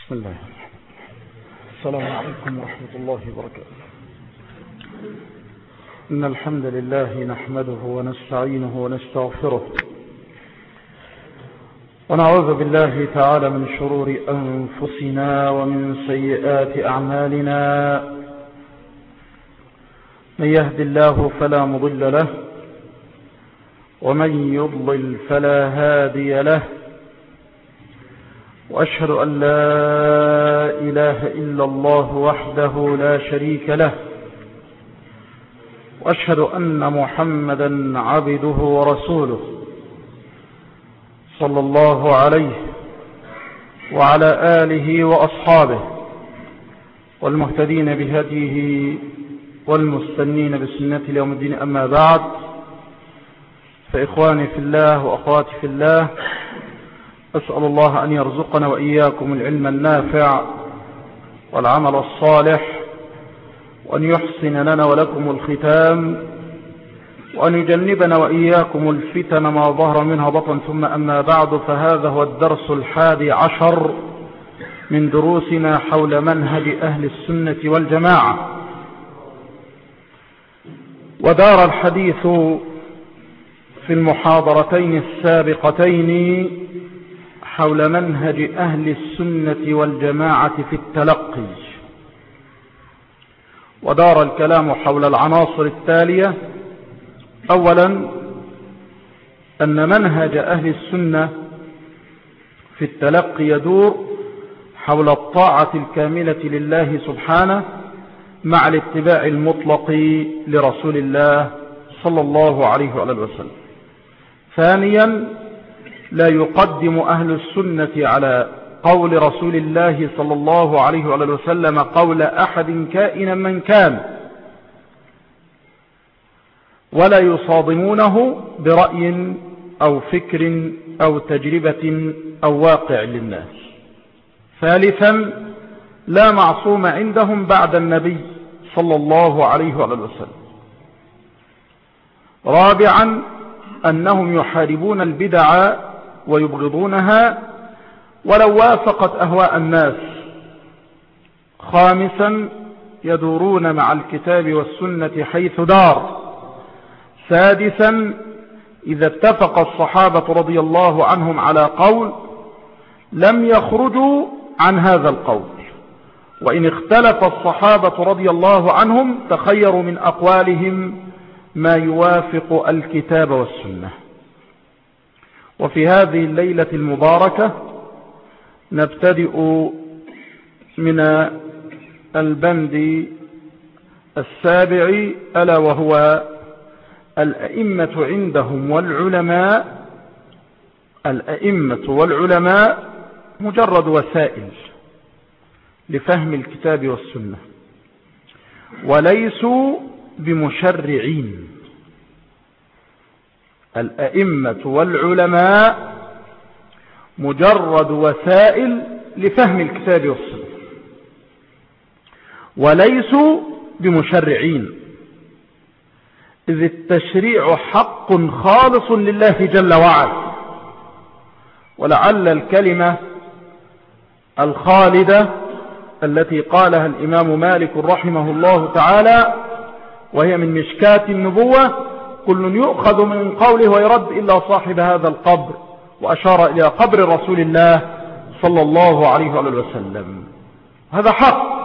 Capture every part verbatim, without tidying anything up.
بسم الله. السلام عليكم ورحمة الله وبركاته. إن الحمد لله نحمده ونستعينه ونستغفره ونعوذ بالله تعالى من شرور أنفسنا ومن سيئات أعمالنا. من يهد الله فلا مضل له ومن يضلل فلا هادي له، وأشهد أن لا إله إلا الله وحده لا شريك له، وأشهد أن محمدا عبده ورسوله صلى الله عليه وعلى آله وأصحابه والمهتدين بهديه والمستنين بسنة يوم الدين. أما بعد، فإخواني في الله وأخواتي في الله، أسأل الله أن يرزقنا وإياكم العلم النافع والعمل الصالح، وأن يحسن لنا ولكم الختام، وأن يجنبنا وإياكم الفتن ما ظهر منها بطن. ثم أما بعد، فهذا هو الدرس الحادي عشر من دروسنا حول منهج أهل السنة والجماعة. ودار الحديث في المحاضرتين السابقتين حول منهج أهل السنة والجماعة في التلقي، ودار الكلام حول العناصر التالية. أولا، أن منهج أهل السنة في التلقي يدور حول الطاعة الكاملة لله سبحانه مع الاتباع المطلق لرسول الله صلى الله عليه وآله وسلم. ثانيا، لا يقدم أهل السنة على قول رسول الله صلى الله عليه وآله وسلم قول أحد كائنا من كان، ولا يصادمونه برأي أو فكر أو تجربة أو واقع للناس. ثالثا، لا معصوم عندهم بعد النبي صلى الله عليه وآله وسلم. رابعا، أنهم يحاربون البدع ويبغضونها ولو وافقت أهواء الناس. خامسا، يدورون مع الكتاب والسنة حيث دار. سادسا، إذا اتفق الصحابة رضي الله عنهم على قول لم يخرجوا عن هذا القول، وإن اختلف الصحابة رضي الله عنهم تخيروا من أقوالهم ما يوافق الكتاب والسنة. وفي هذه الليلة المباركة نبتدئ من البند السابع، ألا وهو الأئمة عندهم والعلماء. الأئمة والعلماء مجرد وسائل لفهم الكتاب والسنة، وليسوا بمشرعين. الأئمة والعلماء مجرد وسائل لفهم الكتاب والسنة، وليسوا بمشرعين، إذ التشريع حق خالص لله جل وعلا. ولعل الكلمة الخالدة التي قالها الإمام مالك رحمه الله تعالى، وهي من مشكاة النبوة: كل يؤخذ من قوله ويرد إلا صاحب هذا القبر، وأشار إلى قبر رسول الله صلى الله عليه وآله وسلم. هذا حق.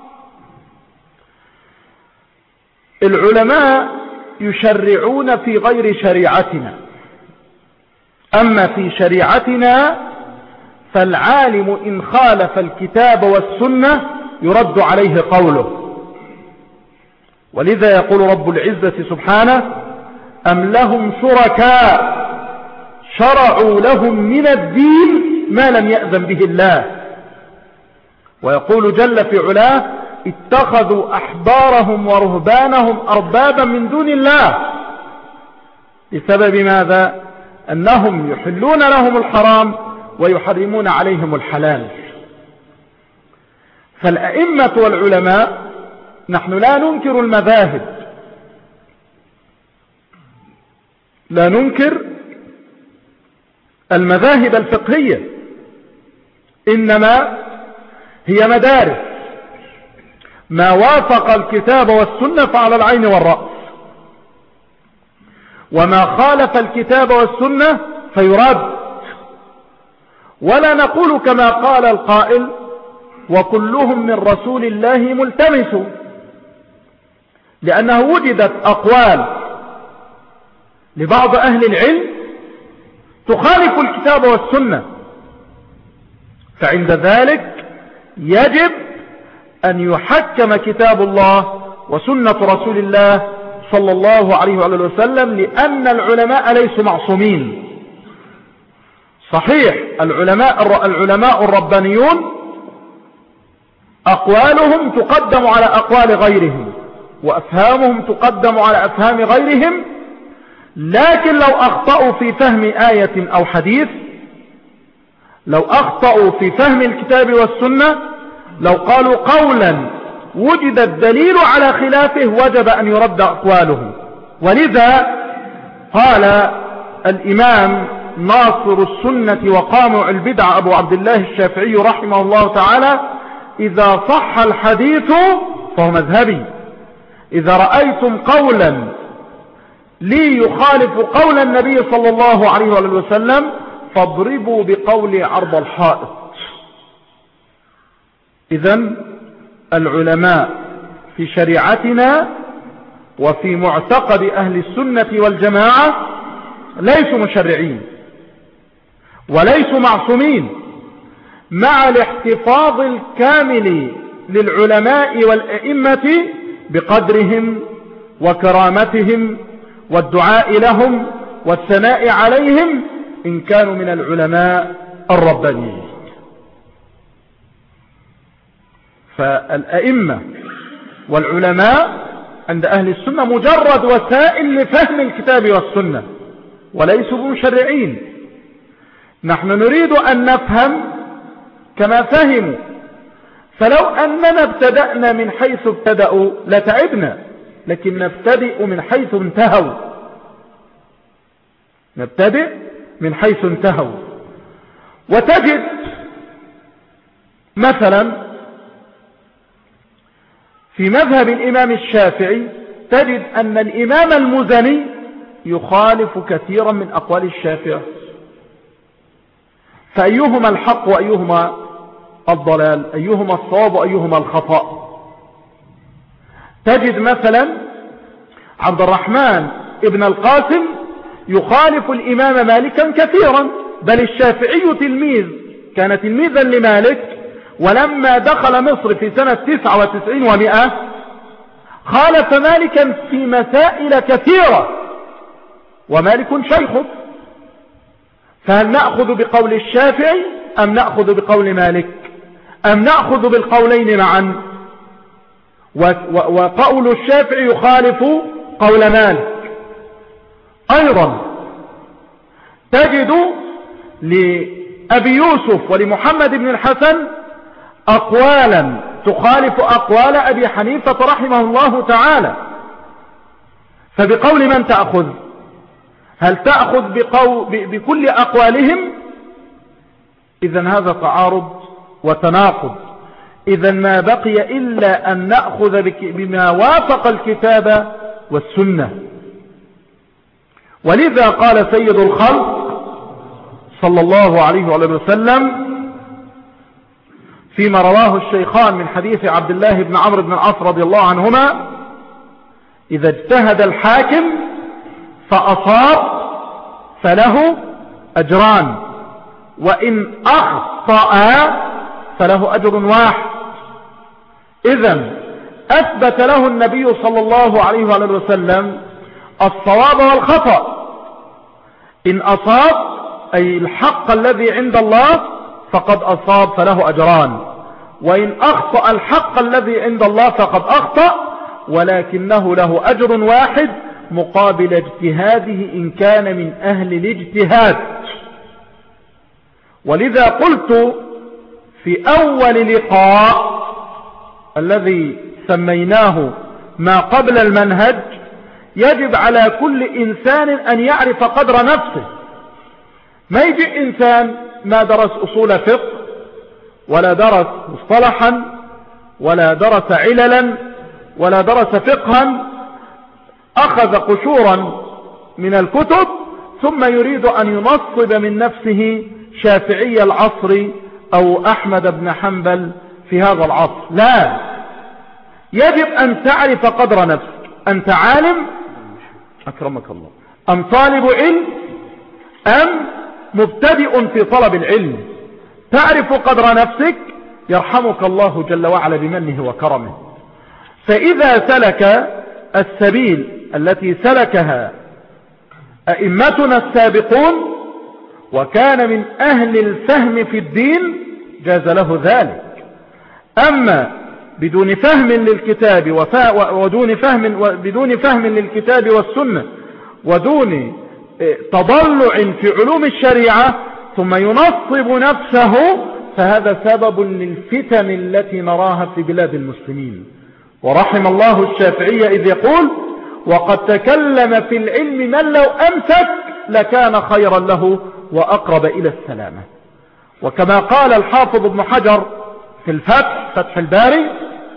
العلماء يشرعون في غير شريعتنا، أما في شريعتنا فالعالم إن خالف الكتاب والسنة يرد عليه قوله. ولذا يقول رب العزة سبحانه: أم لهم شركاء شرعوا لهم من الدين ما لم يأذن به الله. ويقول جل في علاه: اتخذوا أحبارهم ورهبانهم أربابا من دون الله. بسبب ماذا؟ أنهم يحلون لهم الحرام ويحرمون عليهم الحلال. فالأئمة والعلماء، نحن لا ننكر المذاهب، لا ننكر المذاهب الفقهية، إنما هي مدارس، ما وافق الكتاب والسنة فعلى العين والرأس، وما خالف الكتاب والسنة فيرد. ولا نقول كما قال القائل وكلهم من رسول الله ملتمس، لأنه وجدت أقوال لبعض أهل العلم تخالف الكتاب والسنة، فعند ذلك يجب أن يحكم كتاب الله وسنة رسول الله صلى الله عليه وآله وسلم، لأن العلماء ليسوا معصومين. صحيح العلماء العلماء الربانيون أقوالهم تقدم على أقوال غيرهم، وأفهامهم تقدم على أفهام غيرهم، لكن لو أخطأوا في فهم آية أو حديث، لو أخطأوا في فهم الكتاب والسنة، لو قالوا قولا وجد الدليل على خلافه، وجب أن يرد أقواله. ولذا قال الإمام ناصر السنة وقامع البدع أبو عبد الله الشافعي رحمه الله تعالى: إذا صح الحديث فهو مذهبي، إذا رأيتم قولا لي يخالف قول النبي صلى الله عليه وسلم فاضربوا بقول عرض الحائط. إذن العلماء في شريعتنا وفي معتقد أهل السنة والجماعة ليسوا مشرعين وليسوا معصومين، مع الاحتفاظ الكامل للعلماء والأئمة بقدرهم وكرامتهم والدعاء لهم والثناء عليهم إن كانوا من العلماء الربانيين. فالأئمة والعلماء عند أهل السنة مجرد وسائل لفهم الكتاب والسنة وليسوا مشرعين. نحن نريد أن نفهم كما فهموا، فلو أننا ابتدأنا من حيث ابتدأوا لتعبنا، لكن نبتدئ من حيث انتهوا، نبتدئ من حيث انتهوا. وتجد مثلا في مذهب الإمام الشافعي تجد أن الإمام المزني يخالف كثيرا من أقوال الشافعي، فأيهما الحق وأيهما الضلال، أيهما الصواب وأيهما الخطأ. تجد مثلا عبد الرحمن ابن القاسم يخالف الإمام مالكا كثيرا، بل الشافعي تلميذ، كان تلميذا لمالك، ولما دخل مصر في سنة تسعة وتسعين ومئة خالف مالكا في مسائل كثيرة، ومالك شيخه، فهل نأخذ بقول الشافعي أم نأخذ بقول مالك أم نأخذ بالقولين معا؟ وقول الشافعي يخالف قول مالك. أيضا تجد لأبي يوسف ولمحمد بن الحسن أقوالا تخالف أقوال أبي حنيفة رحمه الله تعالى، فبقول من تأخذ؟ هل تأخذ بقو... بكل أقوالهم؟ إذن هذا تعارض وتناقض. إذن ما بقي إلا أن نأخذ بك... بما وافق الكتاب والسنة. ولذا قال سيد الخلق صلى الله عليه وسلم فيما رواه الشيخان من حديث عبد الله بن عمرو بن العاص رضي الله عنهما: إذا اجتهد الحاكم فأصاب فله أجران، وإن أخطأ فله أجر واحد. إذن أثبت له النبي صلى الله عليه وسلم الصواب والخطأ. إن أصاب أي الحق الذي عند الله فقد أصاب فله أجران، وإن أخطأ الحق الذي عند الله فقد أخطأ، ولكنه له أجر واحد مقابل اجتهاده إن كان من أهل الاجتهاد. ولذا قلت في أول لقاء الذي سميناه ما قبل المنهج: يجب على كل إنسان أن يعرف قدر نفسه. ما يجي إنسان ما درس أصول فقه ولا درس مصطلحا ولا درس عللا ولا درس فقها، أخذ قشورا من الكتب ثم يريد أن ينصب من نفسه شافعي العصر أو أحمد بن حنبل في هذا العصر. لا، يجب أن تعرف قدر نفسك. أنت عالم أكرمك الله، أم طالب علم أم مبتدئ في طلب العلم؟ تعرف قدر نفسك يرحمك الله جل وعلا بمنه وكرمه. فإذا سلك السبيل التي سلكها أئمتنا السابقون وكان من أهل الفهم في الدين جاز له ذلك. أما بدون فهم للكتاب ودون فهم بدون فهم للكتاب والسنة ودون تضلع في علوم الشريعة ثم ينصب نفسه، فهذا سبب للفتن التي نراها في بلاد المسلمين. ورحم الله الشافعي إذ يقول: وقد تكلم في العلم من لو أمسك لكان خيرا له وأقرب إلى السلامة. وكما قال الحافظ ابن حجر في الفتح فتح الباري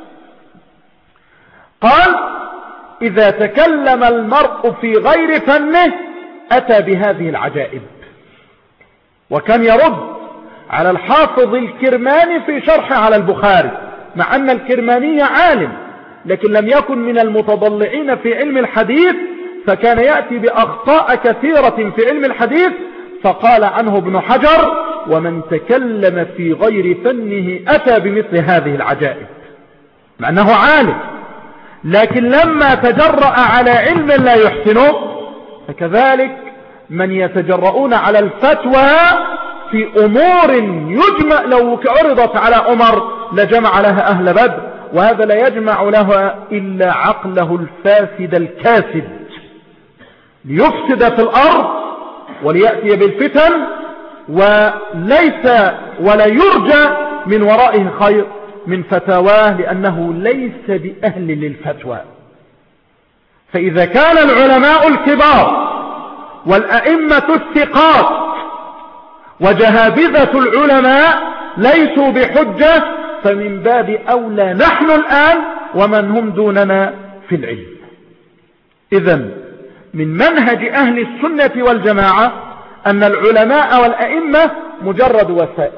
قال: إذا تكلم المرء في غير فنه أتى بهذه العجائب. وكان يرد على الحافظ الكرماني في شرحه على البخاري، مع أن الكرماني عالم لكن لم يكن من المتضلعين في علم الحديث، فكان يأتي بأخطاء كثيرة في علم الحديث، فقال عنه ابن حجر: ومن تكلم في غير فنه أتى بمثل هذه العجائب، مع أنه عالم لكن لما تجرأ على علم لا يحسنه. فكذلك من يتجرؤون على الفتوى في أمور يجمع لو عرضت على عمر لجمع لها أهل بدر، وهذا لا يجمع له إلا عقله الفاسد الكاسد ليفسد في الأرض وليأتي بالفتن، وليس ولا يرجى من ورائه خير من فتاواه، لأنه ليس بأهل للفتوى. فإذا كان العلماء الكبار والأئمة الثقات وجهابذة العلماء ليسوا بحجة، فمن باب أولى نحن الآن ومن هم دوننا في العلم. إذن من منهج أهل السنة والجماعة أن العلماء والأئمة مجرد وسائل،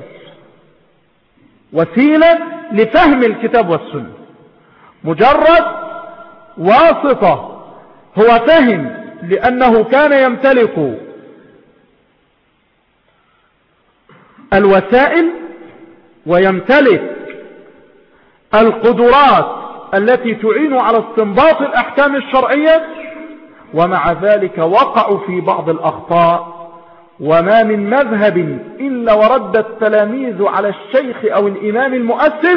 وسيلة لفهم الكتاب والسنة، مجرد واسطة. هو فهم لأنه كان يمتلك الوسائل ويمتلك القدرات التي تعين على استنباط الأحكام الشرعية، ومع ذلك وقعوا في بعض الأخطاء. وما من مذهب إلا ورد التلاميذ على الشيخ أو الإمام المؤسس،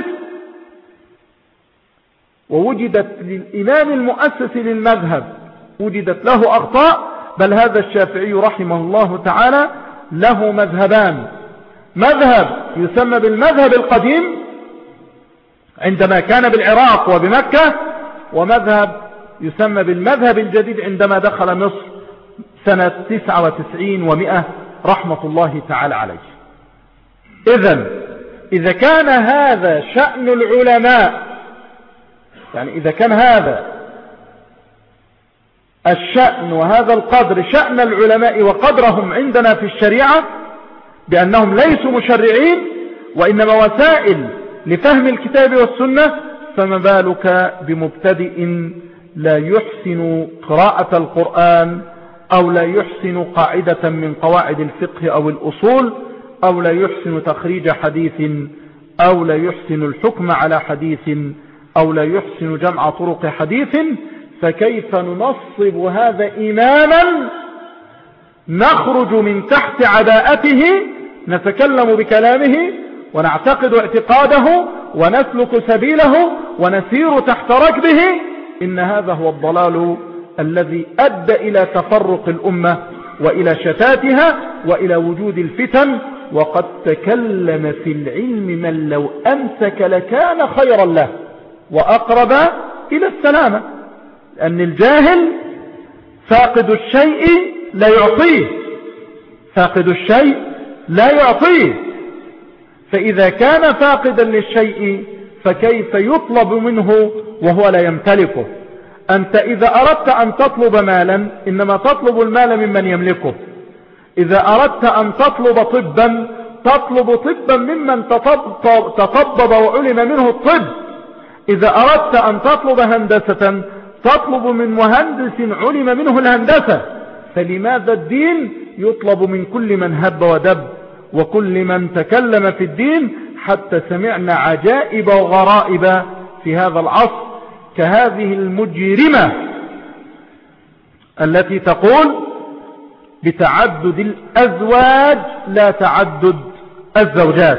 ووجدت للإمام المؤسس للمذهب وجدت له أخطاء. بل هذا الشافعي رحمه الله تعالى له مذهبان: مذهب يسمى بالمذهب القديم عندما كان بالعراق وبمكة، ومذهب يسمى بالمذهب الجديد عندما دخل مصر سنة تسعة وتسعين ومئة رحمة الله تعالى عليه. إذن إذا كان هذا شأن العلماء، يعني إذا كان هذا الشأن وهذا القدر شأن العلماء وقدرهم عندنا في الشريعة بأنهم ليسوا مشرعين وإنما وسائل لفهم الكتاب والسنة، فما بالك بمبتدئ لا يحسن قراءة القرآن أو لا يحسن قاعدة من قواعد الفقه أو الأصول أو لا يحسن تخريج حديث أو لا يحسن الحكم على حديث أو لا يحسن جمع طرق حديث. فكيف ننصب هذا إماما نخرج من تحت عباءته نتكلم بكلامه ونعتقد اعتقاده ونسلك سبيله ونسير تحت ركبه؟ إن هذا هو الضلال الذي أدى إلى تفرق الأمة وإلى شتاتها وإلى وجود الفتن. وقد تكلم في العلم من لو أمسك لكان خيرا له وأقرب إلى السلامة، لأن الجاهل فاقد الشيء لا يعطيه، فاقد الشيء لا يعطيه. فإذا كان فاقدا للشيء فكيف يطلب منه وهو لا يمتلكه؟ أنت إذا أردت أن تطلب مالا إنما تطلب المال ممن يملكه. إذا أردت أن تطلب طبا تطلب طبا ممن تطبب وعلم منه الطب. إذا أردت أن تطلب هندسة تطلب من مهندس علم منه الهندسة. فلماذا الدين يطلب من كل من هب ودب وكل من تكلم في الدين، حتى سمعنا عجائب وغرائب في هذا العصر كهذه المجرمة التي تقول بتعدد الأزواج لا تعدد الزوجات.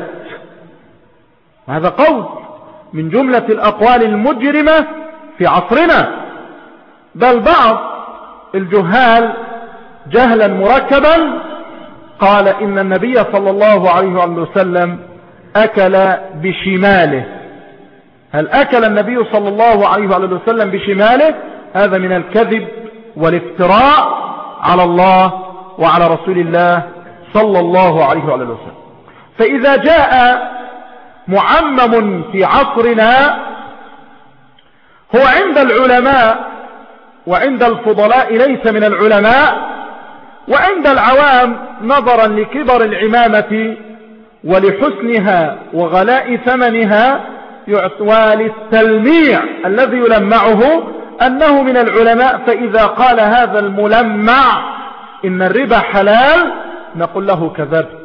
هذا قول من جملة الأقوال المجرمة في عصرنا. بل بعض الجهال جهلا مركبا قال إن النبي صلى الله عليه وسلم أكل بشماله. هل أكل النبي صلى الله عليه وسلم بشماله؟ هذا من الكذب والافتراء على الله وعلى رسول الله صلى الله عليه وسلم. فإذا جاء معمم في عصرنا هو عند العلماء وعند الفضلاء ليس من العلماء، وعند العوام نظرا لكبر العمامة ولحسنها وغلاء ثمنها وللتلميع الذي يلمعه أنه من العلماء. فإذا قال هذا الملمع إن الربا حلال نقول له كذبت،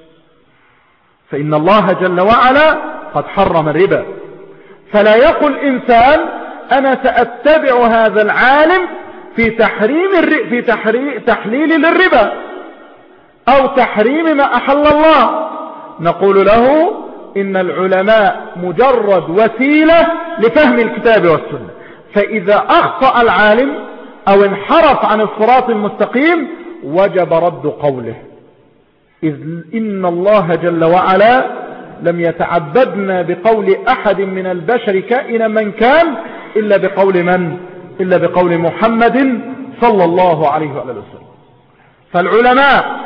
فإن الله جل وعلا قد حرم الربا. فلا يقول إنسان أنا سأتبع هذا العالم في تحريم الر... في تحري... تحليل للربا أو تحريم ما أحل الله. نقول له إن العلماء مجرد وسيلة لفهم الكتاب والسنة. فإذا أخطأ العالم أو انحرف عن الصراط المستقيم وجب رد قوله، إذ إن الله جل وعلا لم يتعبدنا بقول أحد من البشر كائنا من كان إلا بقول من؟ إلا بقول محمد صلى الله عليه وسلم. فالعلماء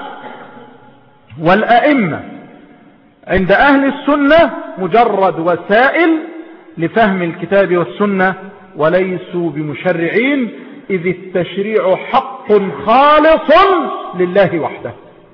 والأئمة عند أهل السنة مجرد وسائل لفهم الكتاب والسنة وليسوا بمشرعين، إذ التشريع حق خالص لله وحده،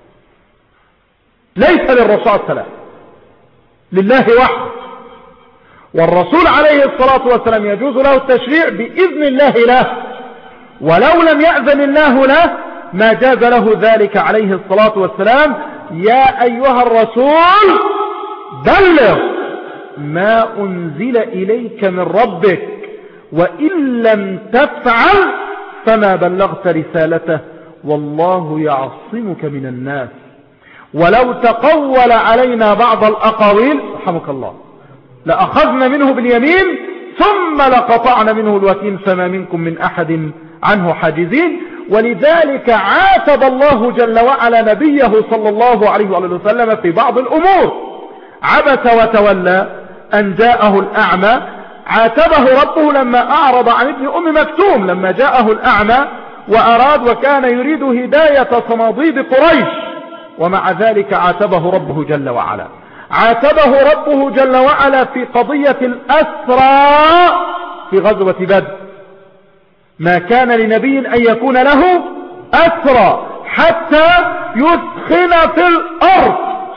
ليس للرسول صلى الله عليه وسلم، لله وحده. والرسول عليه الصلاة والسلام يجوز له التشريع بإذن الله له، ولو لم يأذن الله له ما جاز له ذلك عليه الصلاة والسلام. يا أيها الرسول بلغ ما أنزل إليك من ربك وإن لم تفعل فما بلغت رسالته والله يعصمك من الناس. ولو تقول علينا بعض الأقاويل رحمك الله لأخذنا منه باليمين ثم لقطعنا منه الوتين فما منكم من أحد عنه حاجزين. ولذلك عاتب الله جل وعلا نبيه صلى الله عليه وسلم في بعض الأمور. عبس وتولى أن جاءه الأعمى، عاتبه ربه لما أعرض عن ابن أم مكتوم لما جاءه الأعمى وأراد وكان يريد هداية صناديد قريش، ومع ذلك عاتبه ربه جل وعلا. عاتبه ربه جل وعلا في قضية الأسرى في غزوة بدر. ما كان لنبي أن يكون له أسرى حتى يثخن في الأرض،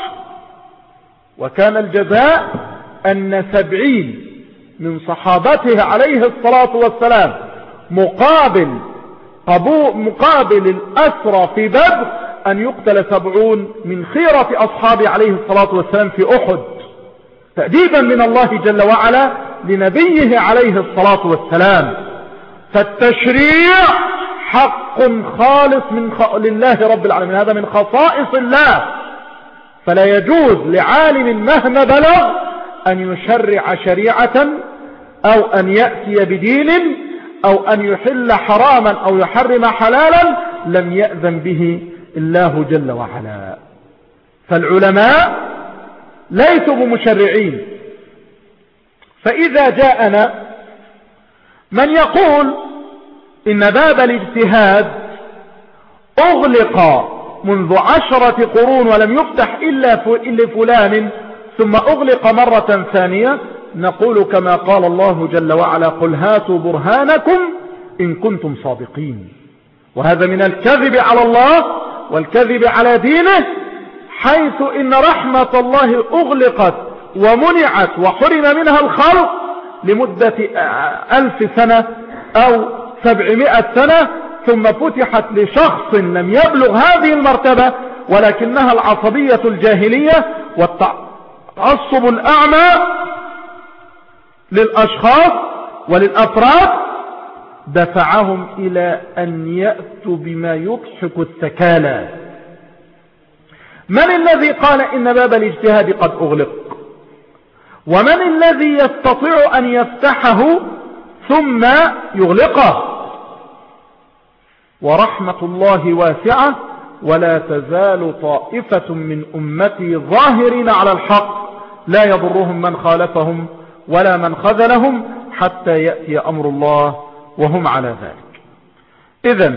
وكان الجزاء أن سبعين من صحابته عليه الصلاة والسلام مقابل مقابل الأسرى في بدر أن يقتل سبعون من خيرة أصحابه عليه الصلاة والسلام في أحد، تأديبا من الله جل وعلا لنبيه عليه الصلاة والسلام. فالتشريع حق خالص من خ... لله رب العالمين، هذا من خصائص الله. فلا يجوز لعالم مهما بلغ أن يشرع شريعة أو أن يأتي بدين أو أن يحل حراما أو يحرم حلالا لم يأذن به الله جل وعلا. فالعلماء ليسوا بمشرعين. فإذا جاءنا من يقول إن باب الاجتهاد أغلق منذ عشرة قرون ولم يفتح إلا لفلان ثم أغلق مرة ثانية، نقول كما قال الله جل وعلا: قل هاتوا برهانكم إن كنتم صادقين. وهذا من الكذب على الله والكذب على دينه، حيث إن رحمة الله أغلقت ومنعت وحرم منها الخلق لمدة ألف سنة أو سبعمائة سنة، ثم فتحت لشخص لم يبلغ هذه المرتبة، ولكنها العصبية الجاهلية والتعصب الأعمى للأشخاص وللأفراد دفعهم إلى أن يأتوا بما يضحك الثكالى. من الذي قال إن باب الاجتهاد قد أغلق؟ ومن الذي يستطيع أن يفتحه ثم يغلقه؟ ورحمة الله واسعة، ولا تزال طائفة من أمتي ظاهرين على الحق لا يضرهم من خالفهم ولا من خذلهم حتى يأتي أمر الله وهم على ذلك. إذن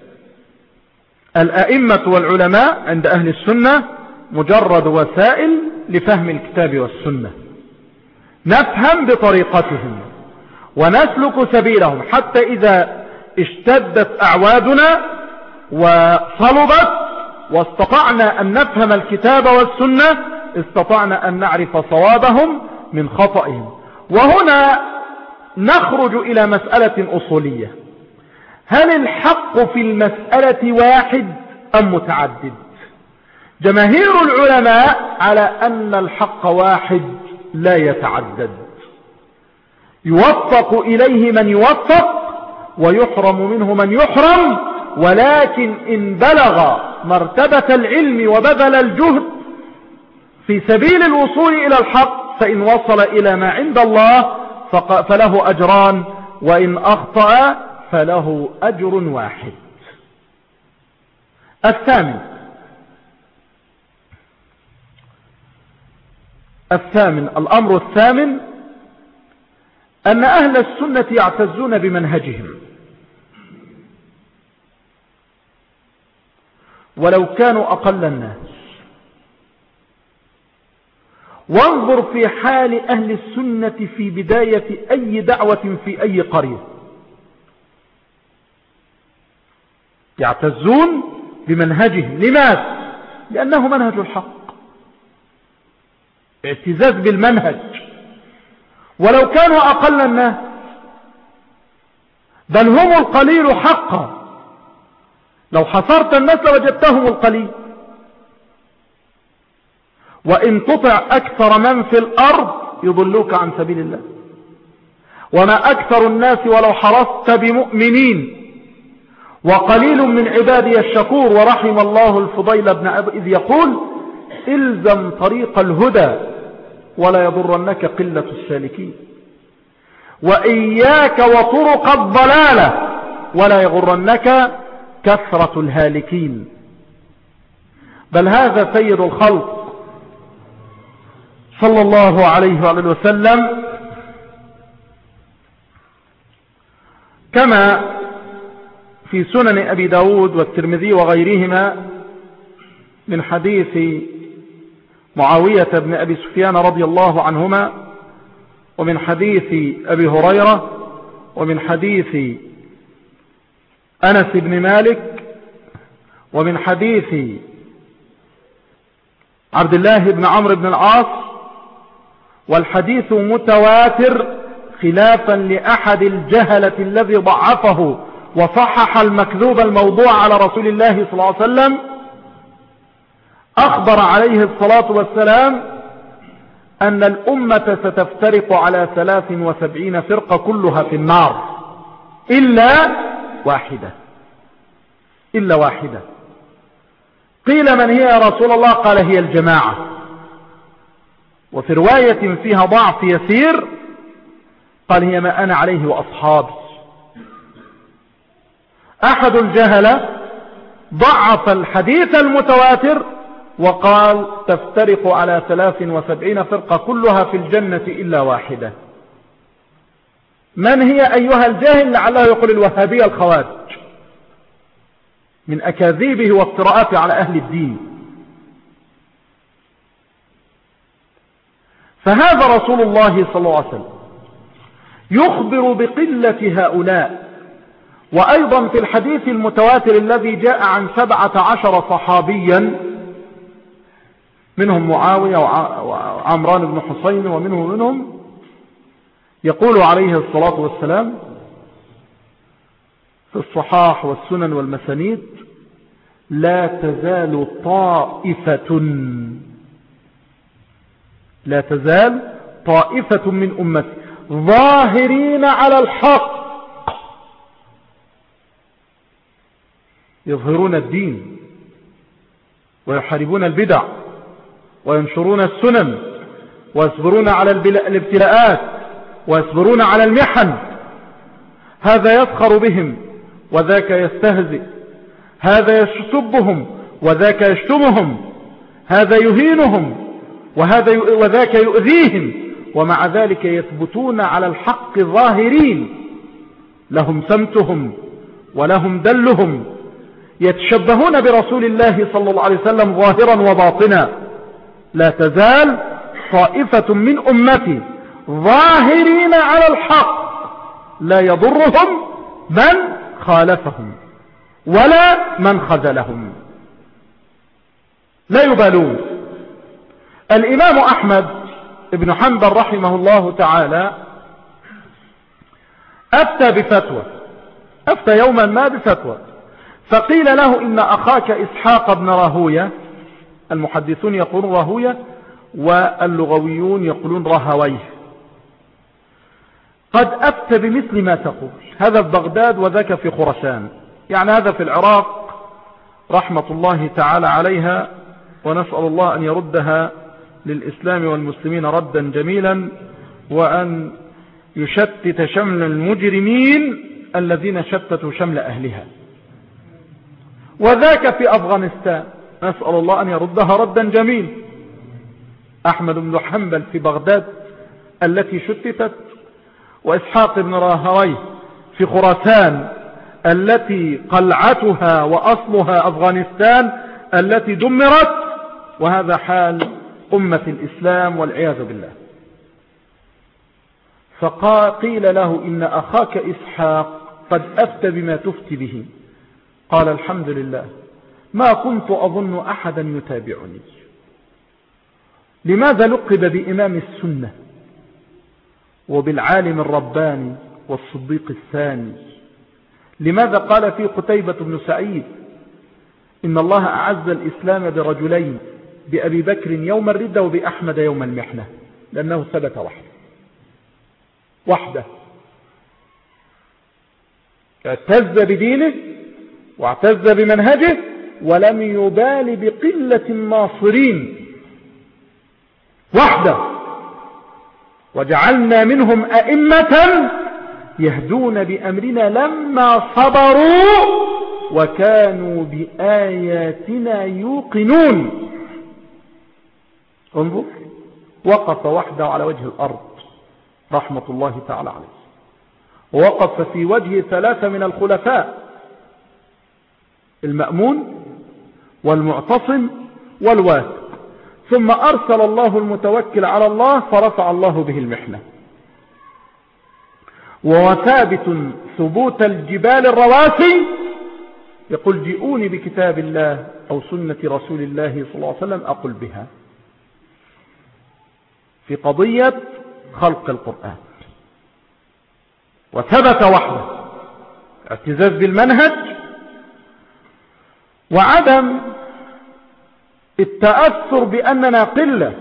الأئمة والعلماء عند أهل السنة مجرد وسائل لفهم الكتاب والسنة، نفهم بطريقتهم ونسلك سبيلهم، حتى إذا اشتدت أعوادنا وصلبت واستطعنا أن نفهم الكتاب والسنة، استطعنا أن نعرف صوابهم من خطئهم. وهنا نخرج إلى مسألة أصولية: هل الحق في المسألة واحد أم متعدد؟ جماهير العلماء على أن الحق واحد لا يتعدد، يوفق إليه من يوفق ويحرم منه من يحرم، ولكن إن بلغ مرتبة العلم وبذل الجهد في سبيل الوصول إلى الحق، فإن وصل إلى ما عند الله فله أجران، وإن أخطأ فله أجر واحد. الثامن الثامن الأمر الثامن أن أهل السنة يعتزون بمنهجهم، ولو كانوا أقل الناس. وانظر في حال أهل السنة في بداية أي دعوة في أي قرية، يعتزون بمنهجهم. لماذا؟ لأنه منهج الحق، اعتزاز بالمنهج. ولو كانوا أقل الناس، بل هم القليل حقا، لو حصرت الناس لوجدتهم القليل. وإن تطع أكثر من في الأرض يضلوك عن سبيل الله، وما أكثر الناس ولو حرصت بمؤمنين، وقليل من عبادي الشكور. ورحم الله الفضيل بن عبد إذ يقول: إلزم طريق الهدى ولا يضرنك قلة السالكين، وإياك وطرق الضلالة ولا يغرنك كثرة الهالكين. بل هذا سيد الخلق صلى الله عليه وآله وسلم، كما في سنن أبي داود والترمذي وغيرهما من حديث معاوية بن أبي سفيان رضي الله عنهما، ومن حديث أبي هريرة، ومن حديث أنس بن مالك، ومن حديث عبد الله بن عمرو بن العاص. والحديث متواتر، خلافا لأحد الجهلة الذي ضعفه وصحح المكذوب الموضوع على رسول الله صلى الله عليه وسلم. أخبر عليه الصلاة والسلام أن الأمة ستفترق على ثلاث وسبعين فرقة كلها في النار إلا واحدة إلا واحدة. قيل: من هي يا رسول الله؟ قال: هي الجماعة. وفي رواية فيها ضعف يسير قال: هي ما أنا عليه وأصحابي. أحد الجهلة ضعف الحديث المتواتر وقال: تفترق على ثلاث وسبعين فرقة كلها في الجنة إلا واحدة. من هي أيها الجاهل؟ لعله يقول الوهابية الخوارج، من أكاذيبه وافتراءاته على أهل الدين. فهذا رسول الله صلى الله عليه وسلم يخبر بقلة هؤلاء. وأيضا في الحديث المتواتر الذي جاء عن سبعة عشر صحابيا منهم معاوية وعمران بن حسين ومنهم منهم يقول عليه الصلاة والسلام في الصحاح والسنن والمسانيد: لا تزال طائفة لا تزال طائفة من أمتي ظاهرين على الحق يظهرون الدين ويحاربون البدع وينشرون السنن ويصبرون على الابتلاءات ويصبرون على المحن. هذا يسخر بهم وذاك يستهزئ، هذا يسبهم وذاك يشتمهم، هذا يهينهم وهذا وذاك يؤذيهم، ومع ذلك يثبتون على الحق ظاهرين، لهم سمتهم ولهم دلهم، يتشبهون برسول الله صلى الله عليه وسلم ظاهرا وباطنا. لا تزال طائفة من أمتي ظاهرين على الحق لا يضرهم من خالفهم ولا من خذلهم، لا يبالون. الإمام أحمد ابن حنبل رحمه الله تعالى أفتى بفتوى أفتى يوما ما بفتوى فقيل له إن أخاك إسحاق بن راهوية، المحدثون يقولون راهوية واللغويون يقولون راهويه، قد أفتى بمثل ما تقول. هذا في بغداد وذاك في خراسان، يعني هذا في العراق رحمة الله تعالى عليها، ونسأل الله أن يردها للإسلام والمسلمين ردا جميلا، وأن يشتت شمل المجرمين الذين شتتوا شمل أهلها. وذاك في أفغانستان، نسأل الله أن يردها ردا جميلا. أحمد بن حنبل في بغداد التي شتتت، وإسحاق بن راهويه في خراسان التي قلعتها وأصلها أفغانستان التي دمرت، وهذا حال أمة الإسلام والعياذ بالله. فقيل له إن أخاك إسحاق قد أفتى بما تفتي به. قال: الحمد لله، ما كنت أظن أحدا يتابعني. لماذا لقب بإمام السنة وبالعالم الرباني والصديق الثاني؟ لماذا قال فيه قتيبة بن سعيد: إن الله أعز الإسلام برجلين، بأبي بكر يوم الردة وبأحمد يوم المحنة؟ لأنه ثبت وحده وحده اعتز بدينه واعتز بمنهجه، ولم يبال بقلة الناصرين، وحده. وجعلنا منهم أئمة يهدون بأمرنا لما صبروا وكانوا بآياتنا يوقنون. انظر، وقف وحده على وجه الأرض رحمة الله تعالى عليه، ووقف في وجه ثلاثة من الخلفاء: المأمون والمعتصم والواثق، ثم أرسل الله المتوكل على الله فرفع الله به المحنة. وهو ثابت ثبوت الجبال الرواسي، يقول: جئوني بكتاب الله أو سنة رسول الله صلى الله عليه وسلم أقل بها، في قضية خلق القرآن. وثبت وحده، اعتزاز بالمنهج وعدم التأثر بأننا قلة.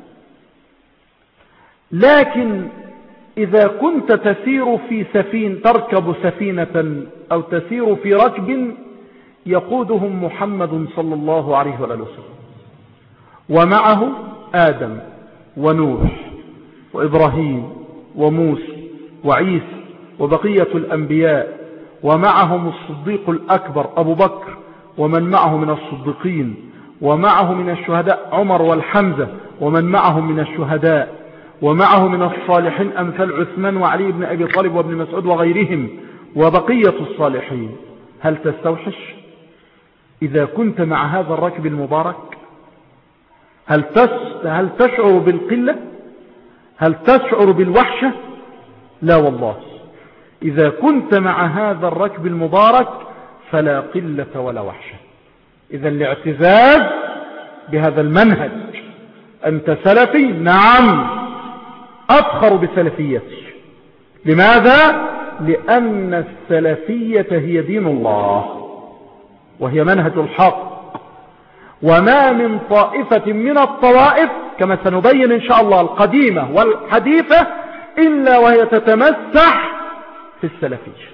لكن إذا كنت تسير في سفينة، تركب سفينة أو تسير في ركب يقودهم محمد صلى الله عليه وآله وسلم، ومعه آدم ونوح وإبراهيم وموسى وعيسى وبقية الأنبياء، ومعهم الصديق الأكبر أبو بكر ومن معه من الصديقين، ومعه من الشهداء عمر والحمزة ومن معهم من الشهداء، ومعه من الصالحين أمثال عثمان وعلي بن أبي طالب وابن مسعود وغيرهم وبقية الصالحين. هل تستوحش إذا كنت مع هذا الركب المبارك؟ هل هل تشعر بالقلة؟ هل تشعر بالوحشة؟ لا والله. إذا كنت مع هذا الركب المبارك فلا قلة ولا وحشة. إذا الاعتزاز بهذا المنهج، أنت سلفي؟ نعم، أفخر بسلفيتي. لماذا؟ لأن السلفية هي دين الله وهي منهج الحق، وما من طائفة من الطوائف كما سنبين إن شاء الله القديمة والحديثة إلا وهي تتمسح في السلفية.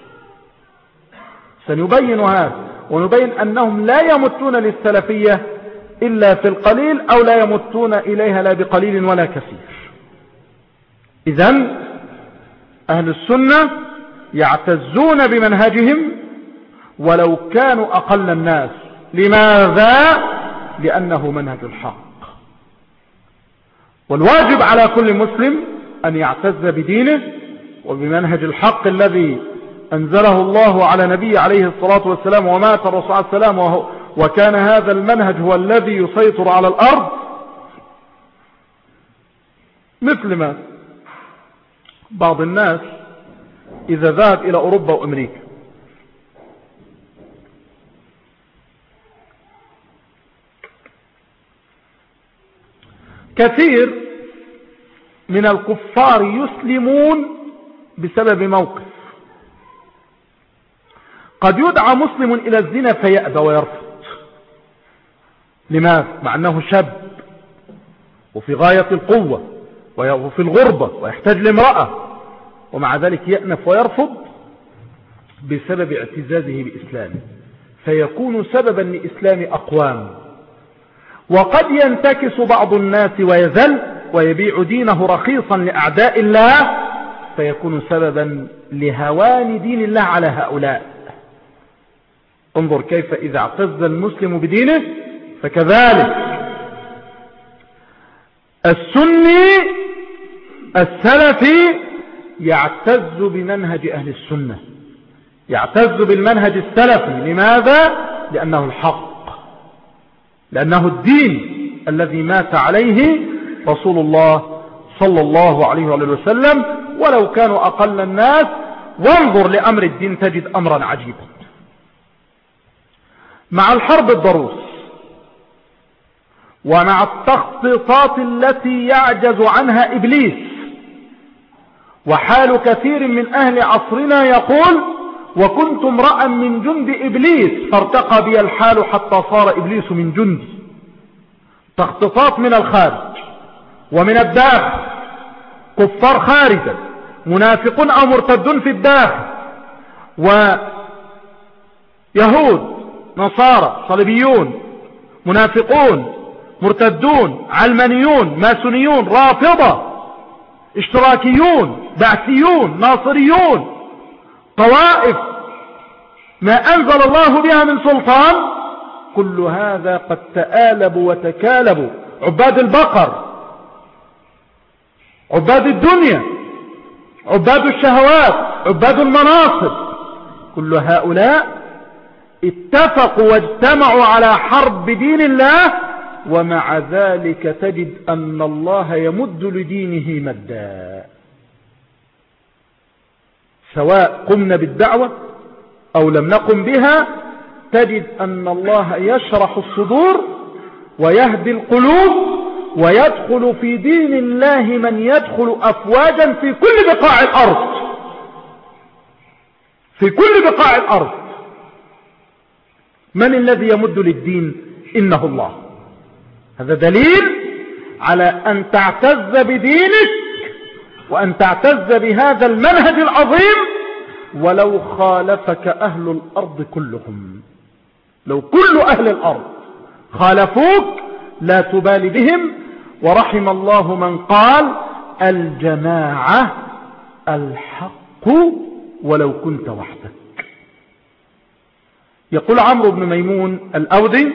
سنبين هذا ونبين أنهم لا يمتون للسلفية إلا في القليل أو لا يمتون إليها لا بقليل ولا كثير. إذن أهل السنة يعتزون بمنهجهم ولو كانوا أقل الناس. لماذا؟ لأنه منهج الحق. والواجب على كل مسلم أن يعتز بدينه وبمنهج الحق الذي أنزله الله على نبي عليه الصلاة والسلام، ومات الرسول عليه السلام وكان هذا المنهج هو الذي يسيطر على الأرض. مثل ما بعض الناس إذا ذهب إلى أوروبا وأمريكا كثير من الكفار يسلمون بسبب موقف. قد يدعى مسلم إلى الزنا فيأبى ويرفض. لماذا؟ مع أنه شاب وفي غاية القوة وفي الغربة ويحتاج لامرأة، ومع ذلك يأنف ويرفض بسبب اعتزازه بإسلامه، فيكون سببا لإسلام أقوام. وقد ينتكس بعض الناس ويذل ويبيع دينه رخيصا لأعداء الله، فيكون سببا لهوان دين الله على هؤلاء. انظر كيف إذا اعتز المسلم بدينه فكذلك. السني السلفي يعتز بمنهج أهل السنة، يعتز بالمنهج السلفي. لماذا؟ لأنه الحق، لأنه الدين الذي مات عليه رسول الله صلى الله عليه وسلم، ولو كانوا أقل الناس. وانظر لأمر الدين تجد أمرا عجيبا. مع الحرب الضروس ومع التخطيطات التي يعجز عنها إبليس، وحال كثير من أهل عصرنا يقول: وكنت امرأ من جند إبليس فارتقى بي الحال حتى صار إبليس من جندي. تخطيطات من الخارج ومن الداخل، كفار خارجا، منافقون أو مرتدون في الداخل، ويهود نصارى صليبيون منافقون مرتدون علمانيون ماسونيون رافضة اشتراكيون بعثيون ناصريون، طوائف ما أنزل الله بها من سلطان. كل هذا قد تآلبوا وتكالبوا، عباد البقر، عباد الدنيا، عباد الشهوات، عباد المناصب، كل هؤلاء اتفقوا واجتمعوا على حرب دين الله، ومع ذلك تجد أن الله يمد لدينه مدا. سواء قمنا بالدعوة أو لم نقم بها، تجد أن الله يشرح الصدور ويهدي القلوب، ويدخل في دين الله من يدخل أفواجا في كل بقاع الأرض، في كل بقاع الأرض. من الذي يمد للدين؟ إنه الله. هذا دليل على أن تعتز بدينك وأن تعتز بهذا المنهج العظيم ولو خالفك أهل الأرض كلهم. لو كل أهل الأرض خالفوك لا تبالي بهم. ورحم الله من قال: الجماعة الحق ولو كنت وحدك. يقول عمرو بن ميمون الأودي،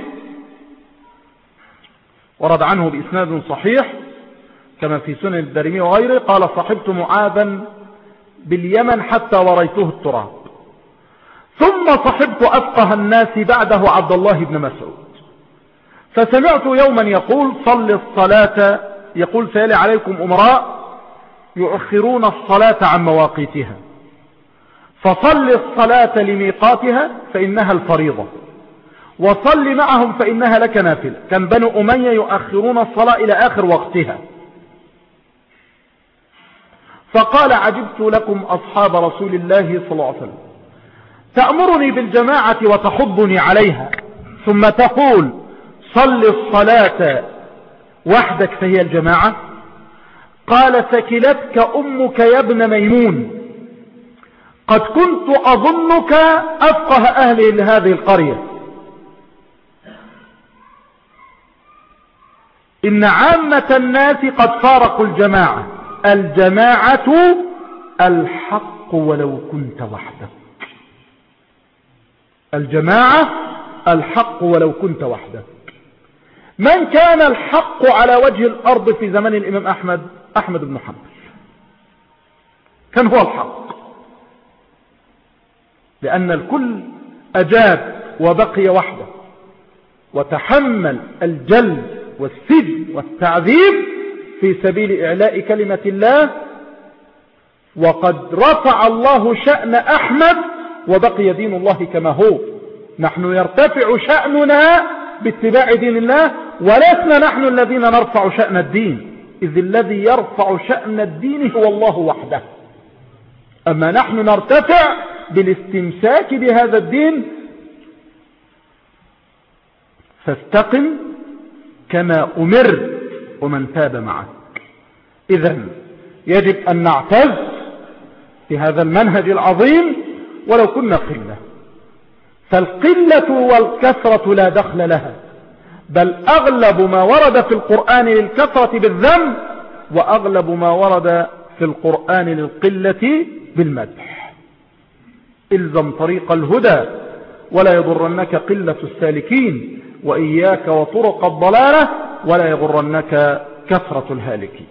ورد عنه بإسناد صحيح كما في سنن الدارمي وغيره، قال: صحبت معاذا باليمن حتى وريته التراب، ثم صحبت أفقه الناس بعده عبد الله بن مسعود، فسمعت يوما يقول: صل الصلاة، يقول: سيلي عليكم أمراء يؤخرون الصلاة عن مواقيتها، فصل الصلاة لميقاتها فإنها الفريضة، وصل معهم فإنها لك نافلة. كان بنو أمية يؤخرون الصلاة إلى آخر وقتها، فقال عجبت لكم أصحاب رسول الله صلى الله عليه وسلم، تأمرني بالجماعة وتحضني عليها، ثم تقول صل الصلاة وحدك فهي الجماعة. قال ثكلتك أمك يا ابن ميمون، قد كنت أظنك أفقه أهل هذه القرية، إن عامة الناس قد فارقوا الجماعة، الجماعة الحق ولو كنت وحدك، الجماعة الحق ولو كنت وحدك. من كان الحق على وجه الأرض في زمن الإمام أحمد؟ أحمد بن حنبل كان هو الحق، لأن الكل أجاب وبقي وحده، وتحمل الجلد والسجن والتعذيب في سبيل إعلاء كلمة الله، وقد رفع الله شأن أحمد وبقي دين الله كما هو. نحن يرتفع شأننا باتباع دين الله، ولسنا نحن الذين نرفع شأن الدين، إذ الذي يرفع شأن الدين هو الله وحده. أما نحن نرتفع بالاستمساك بهذا الدين. فاستقم كما أمرت ومن تاب معك. إذن يجب أن نعتز بهذا المنهج العظيم ولو كنا قلة، فالقلة والكثرة لا دخل لها، بل أغلب ما ورد في القرآن للكثرة بالذم، وأغلب ما ورد في القرآن للقلة بالمدح. إلزم طريق الهدى ولا يضرنك قلة السالكين، وإياك وطرق الضلالة ولا يغرنك كثرة الهالكين.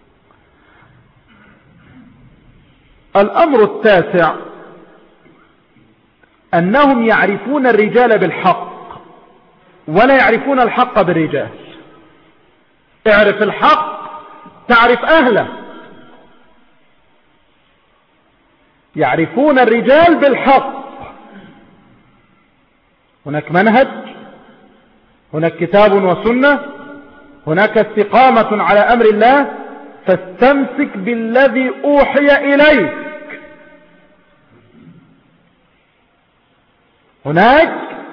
الأمر التاسع أنهم يعرفون الرجال بالحق ولا يعرفون الحق بالرجال. اعرف الحق تعرف أهله. يعرفون الرجال بالحق. هناك منهج، هناك كتاب وسنة، هناك استقامة على أمر الله، فاستمسك بالذي أوحي إليك. هناك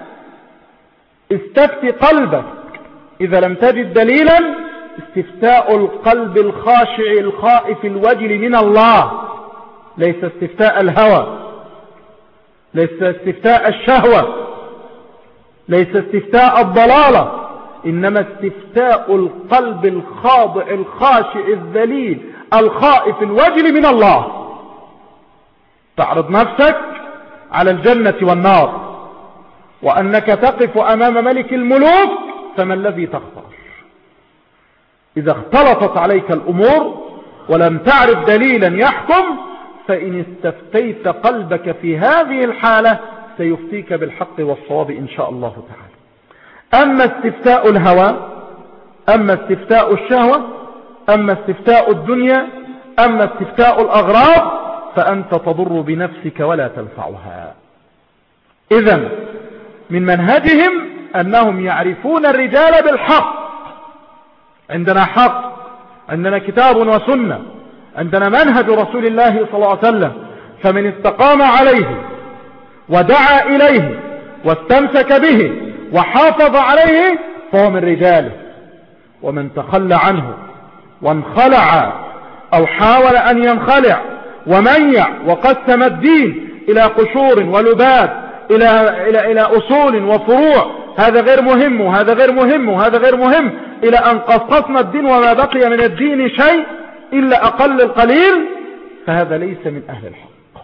استفتي قلبك، إذا لم تجد دليلا استفتاء القلب الخاشع الخائف الوجل من الله، ليس استفتاء الهوى، ليس استفتاء الشهوة، ليس استفتاء الضلالة، إنما استفتاء القلب الخاضع الخاشع الذليل الخائف الوجل من الله. تعرض نفسك على الجنة والنار، وأنك تقف أمام ملك الملوك، فما الذي تختار؟ إذا اختلطت عليك الأمور ولم تعرف دليلا يحكم، فإن استفتيت قلبك في هذه الحالة سيفتيك بالحق والصواب إن شاء الله تعالى. أما استفتاء الهوى، أما استفتاء الشهوة، أما استفتاء الدنيا، أما استفتاء الأغراض، فأنت تضر بنفسك ولا تنفعها. إذن من منهجهم أنهم يعرفون الرجال بالحق. عندنا حق، عندنا كتاب وسنة، عندنا منهج رسول الله صلى الله عليه وسلم، فمن استقام عليه ودعا إليه واستمسك به وحافظ عليه فهو من رجاله. ومن تخلى عنه وانخلع أو حاول أن ينخلع وميع وقسم الدين إلى قشور ولباب، إلى, إلى, إلى أصول وفروع، هذا غير مهم وهذا غير مهم وهذا غير مهم، إلى أن قصصنا الدين وما بقي من الدين شيء إلا أقل القليل، فهذا ليس من أهل الحق.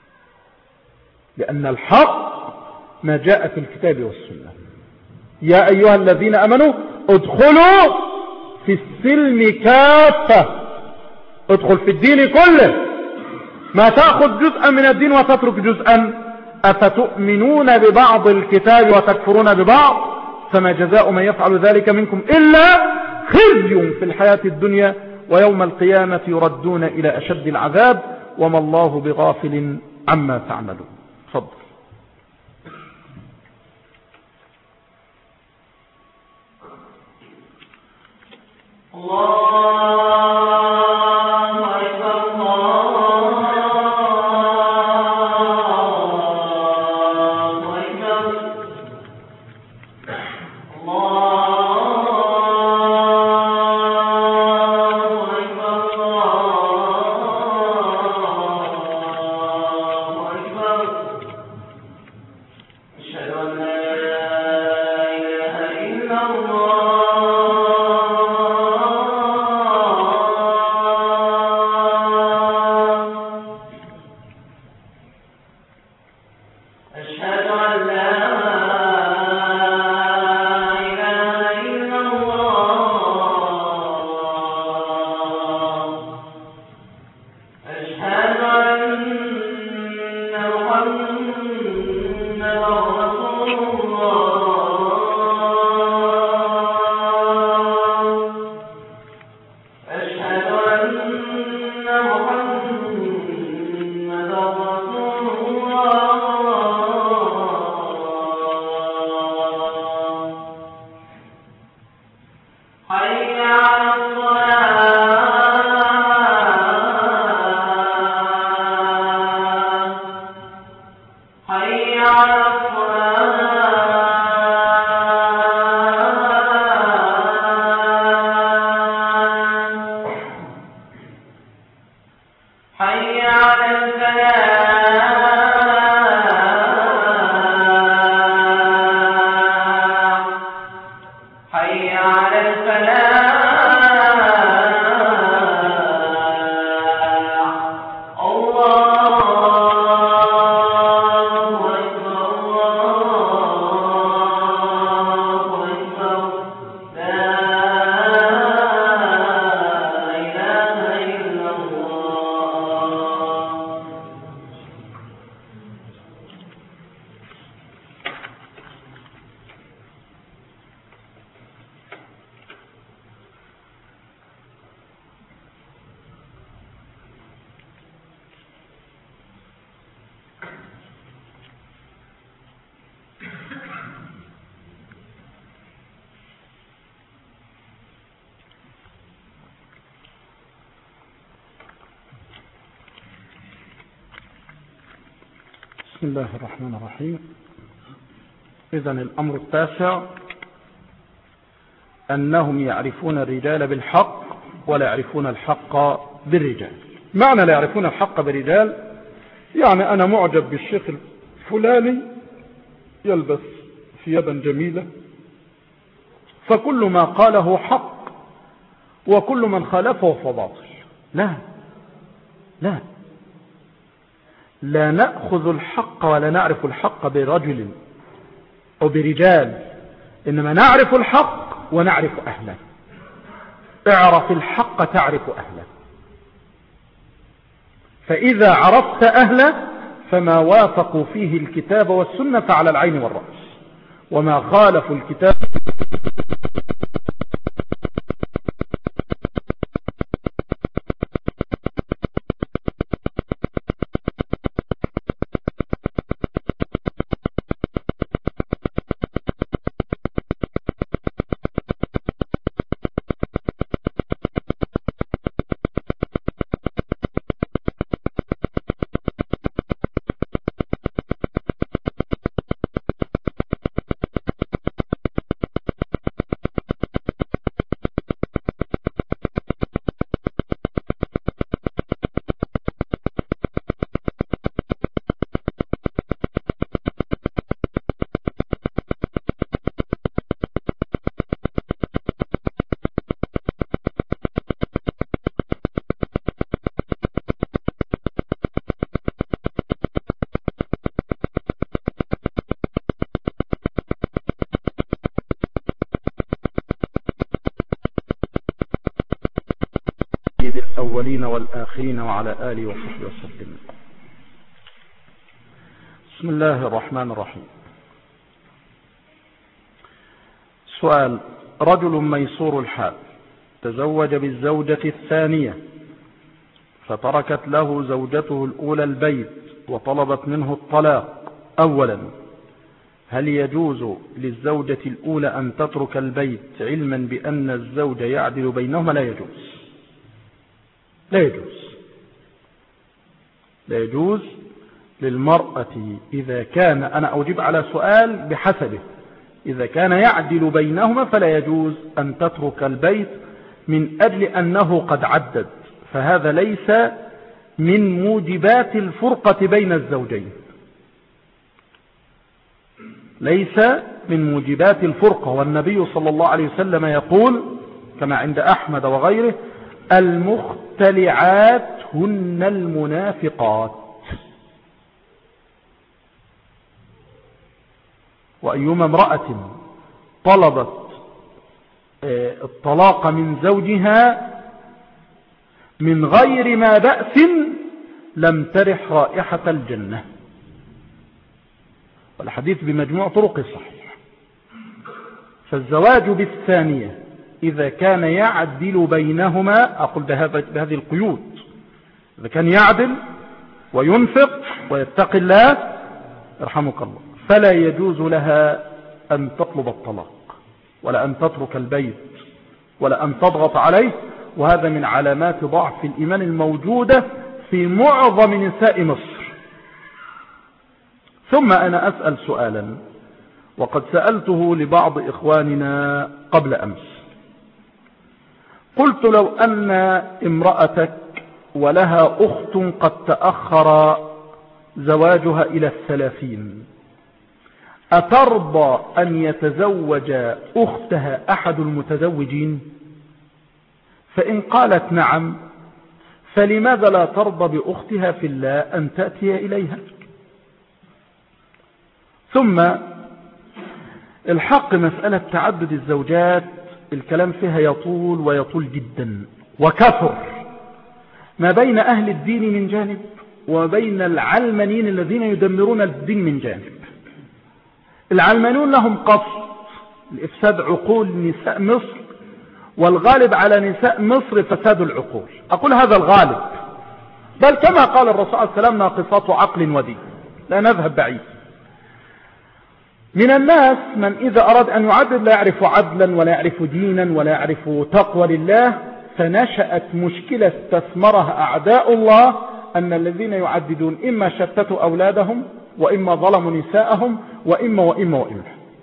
لأن الحق ما جاء في الكتاب والسنة. يا أيها الذين أمنوا ادخلوا في السلم كافة، ادخل في الدين كله، ما تأخذ جزءا من الدين وتترك جزءا. أفتؤمنون ببعض الكتاب وتكفرون ببعض، فما جزاء من يفعل ذلك منكم إلا خزي في الحياة الدنيا ويوم القيامة يردون إلى أشد العذاب وما الله بغافل عما تعملون. تفضل. بسم الله الرحمن الرحيم. إذن الأمر التاسع أنهم يعرفون الرجال بالحق ولا يعرفون الحق بالرجال. معنى لا يعرفون الحق بالرجال يعني أنا معجب بالشيخ الفلاني يلبس ثيابا جميلة فكل ما قاله حق وكل من خالفه فباطل. لا لا لا نأخذ الحق ولا نعرف الحق برجل أو برجال، إنما نعرف الحق ونعرف أهله. اعرف الحق تعرف أهله، فإذا عرفت أهله فما وافقوا فيه الكتاب والسنة فعلى العين والرأس، وما خالفوا الكتاب الأولين والآخرين وعلى آله وصحبه وسلم. بسم الله الرحمن الرحيم. سؤال: رجل ميسور الحال تزوج بالزوجة الثانية فتركت له زوجته الأولى البيت وطلبت منه الطلاق، أولا هل يجوز للزوجة الأولى أن تترك البيت علما بأن الزوج يعدل بينهما؟ لا يجوز، لا يجوز لا يجوز للمرأة إذا كان، أنا أجيب على سؤال بحسبه، إذا كان يعدل بينهما فلا يجوز أن تترك البيت من أجل أنه قد عدد، فهذا ليس من موجبات الفرقة بين الزوجين، ليس من موجبات الفرقة. والنبي صلى الله عليه وسلم يقول كما عند أحمد وغيره: المختلعات هن المنافقات. وأيما امرأة طلبت الطلاق من زوجها من غير ما بأس لم ترح رائحة الجنة، والحديث بمجموع طرق صحيح. فالزواج بالثانية إذا كان يعدل بينهما، أقول بهذه القيود، إذا كان يعدل وينفق ويتقي الله يرحمك الله، فلا يجوز لها أن تطلب الطلاق ولا أن تترك البيت ولا أن تضغط عليه، وهذا من علامات ضعف الإيمان الموجودة في معظم نساء مصر. ثم أنا أسأل سؤالا وقد سألته لبعض إخواننا قبل أمس، قلت: لو أن امرأتك ولها أخت قد تأخر زواجها إلى الثلاثين، أترضى أن يتزوج أختها أحد المتزوجين؟ فإن قالت نعم، فلماذا لا ترضى بأختها في الله أن تأتي إليها؟ ثم الحق مسألة تعدد الزوجات الكلام فيها يطول ويطول جدا، وكثر ما بين أهل الدين من جانب وبين العلمانيين الذين يدمرون الدين من جانب. العلمانيون لهم قصد لإفساد عقول نساء مصر، والغالب على نساء مصر فساد العقول، أقول هذا الغالب، بل كما قال الرسول صلى الله عليه وسلم: ناقصات عقل ودين. لا نذهب بعيد. من الناس من إذا أراد أن يعدد لا يعرف عدلا ولا يعرف دينا ولا يعرف تقوى لله، فنشأت مشكلة استثمرها أعداء الله، أن الذين يعددون إما شتتوا أولادهم وإما ظلموا نساءهم وإما وإما وإما.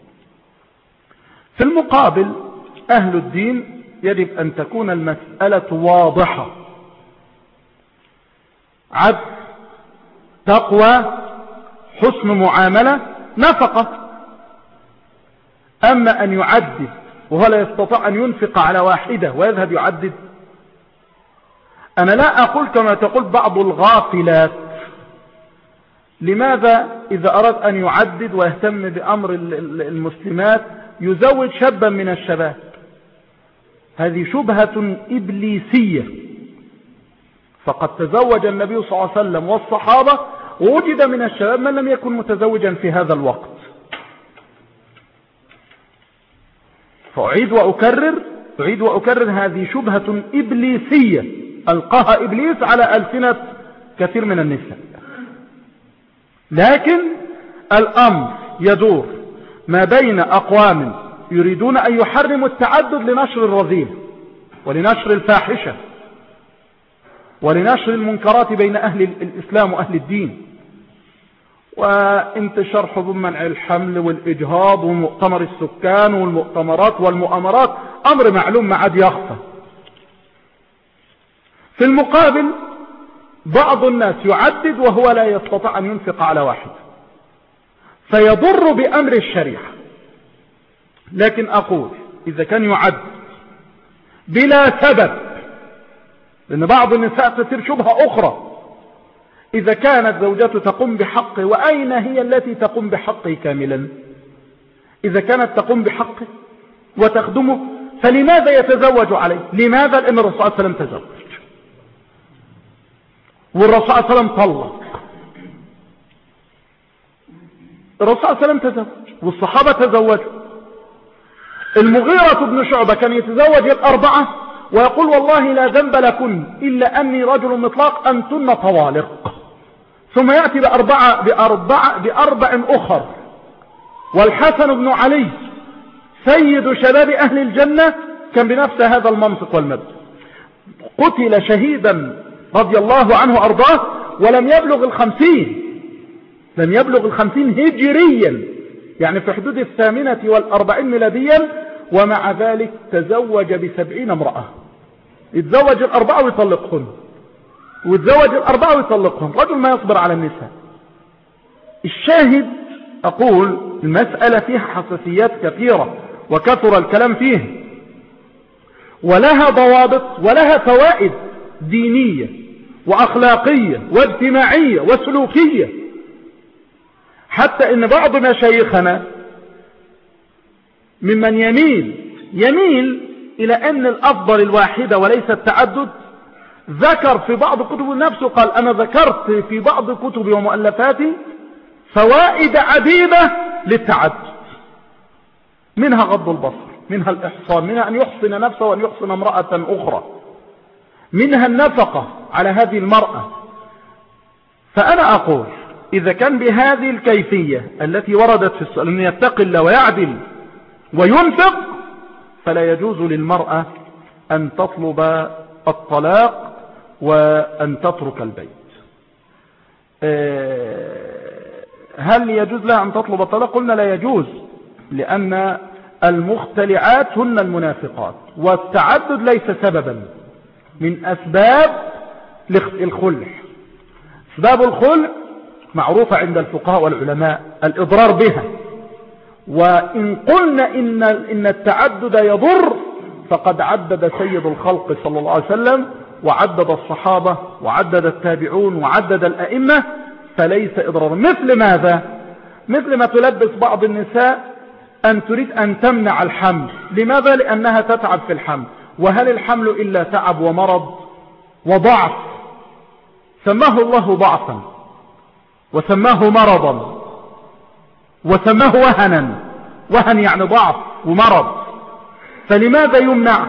في المقابل أهل الدين يجب أن تكون المسألة واضحة: عدل، تقوى، حسن معاملة، نفقة. أما أن يعدد وهو لا يستطيع أن ينفق على واحدة ويذهب يعدد، أنا لا أقول كما تقول بعض الغافلات: لماذا إذا أراد أن يعدد ويهتم بأمر المسلمات يزوج شابا من الشباب؟ هذه شبهة إبليسية. فقد تزوج النبي صلى الله عليه وسلم والصحابة ووجد من الشباب من لم يكن متزوجا في هذا الوقت. فأعيد وأكرر أعيد وأكرر هذه شبهة إبليسية ألقاها إبليس على ألسنة كثير من النساء. لكن الأمر يدور ما بين أقوام يريدون أن يحرموا التعدد لنشر الرذيل ولنشر الفاحشة ولنشر المنكرات بين أهل الإسلام وأهل الدين، وانتشار حظوظ منع الحمل والإجهاض ومؤتمر السكان والمؤتمرات والمؤامرات، أمر معلوم ما عاد يخفى. في المقابل بعض الناس يعدد وهو لا يستطيع أن ينفق على واحد، فيضر بأمر الشريعة. لكن أقول إذا كان يعدد بلا سبب، لأن بعض النساء تصير شبهة أخرى: إذا كانت زوجته تقوم بحقه، وأين هي التي تقوم بحقه كاملا؟ إذا كانت تقوم بحقه وتخدمه فلماذا يتزوج عليه؟ لماذا؟ لأن الرسول صلى الله عليه وسلم تزوج، والرسول صلى الله عليه وسلم طلق، الرسول صلى الله عليه وسلم تزوج والصحابة تزوجوا. المغيرة بن شعبة كان يتزوج الأربعة ويقول والله لا ذنب لكن إلا أني رجل مطلق أنتن طوالق، ثم يأتي بأربعة بأربعة بأربع أخر. والحسن بن علي سيد شباب أهل الجنة كان بنفس هذا المنطق والمبدأ، قتل شهيدا رضي الله عنه أرضاه ولم يبلغ الخمسين، لم يبلغ الخمسين هجريا، يعني في حدود الثامنة والأربعين ميلاديا، ومع ذلك تزوج بسبعين امرأة، يتزوج الأربعة ويطلقهن، ويتزوج الأربعة ويطلقهن، رجل ما يصبر على النساء. الشاهد أقول المسألة فيها حساسيات كثيرة وكثر الكلام فيه، ولها ضوابط ولها فوائد دينية وأخلاقية واجتماعية وسلوكية، حتى إن بعض مشايخنا ممن يميل يميل إلى أن الأفضل الواحدة وليس التعدد، ذكر في بعض كتب نفسه، قال أنا ذكرت في بعض كتبي ومؤلفاتي فوائد عديدة للتعدد، منها غض البصر، منها الإحصان، منها أن يحصن نفسه وأن يحصن امرأة أخرى، منها النفقة على هذه المرأة. فأنا أقول إذا كان بهذه الكيفية التي وردت في السؤال أن يتقي الله ويعدل وينفق، فلا يجوز للمرأة أن تطلب الطلاق وأن تترك البيت. هل يجوز لها أن تطلب الطلاق؟ قلنا لا يجوز، لأن المختلعات هن المنافقات، والتعدد ليس سببا من أسباب الخلع. أسباب الخلع معروفة عند الفقهاء والعلماء، الإضرار بها. وإن قلنا إن, إن التعدد يضر، فقد عدد سيد الخلق صلى الله عليه وسلم، وعدد الصحابة، وعدد التابعون، وعدد الأئمة، فليس إضرار. مثل ماذا؟ مثل ما تلبس بعض النساء أن تريد أن تمنع الحمل. لماذا؟ لأنها تتعب في الحمل. وهل الحمل إلا تعب ومرض وضعف؟ سماه الله ضعفا، وسماه مرضا، وسماه وهنا. وهن يعني ضعف ومرض، فلماذا يمنع؟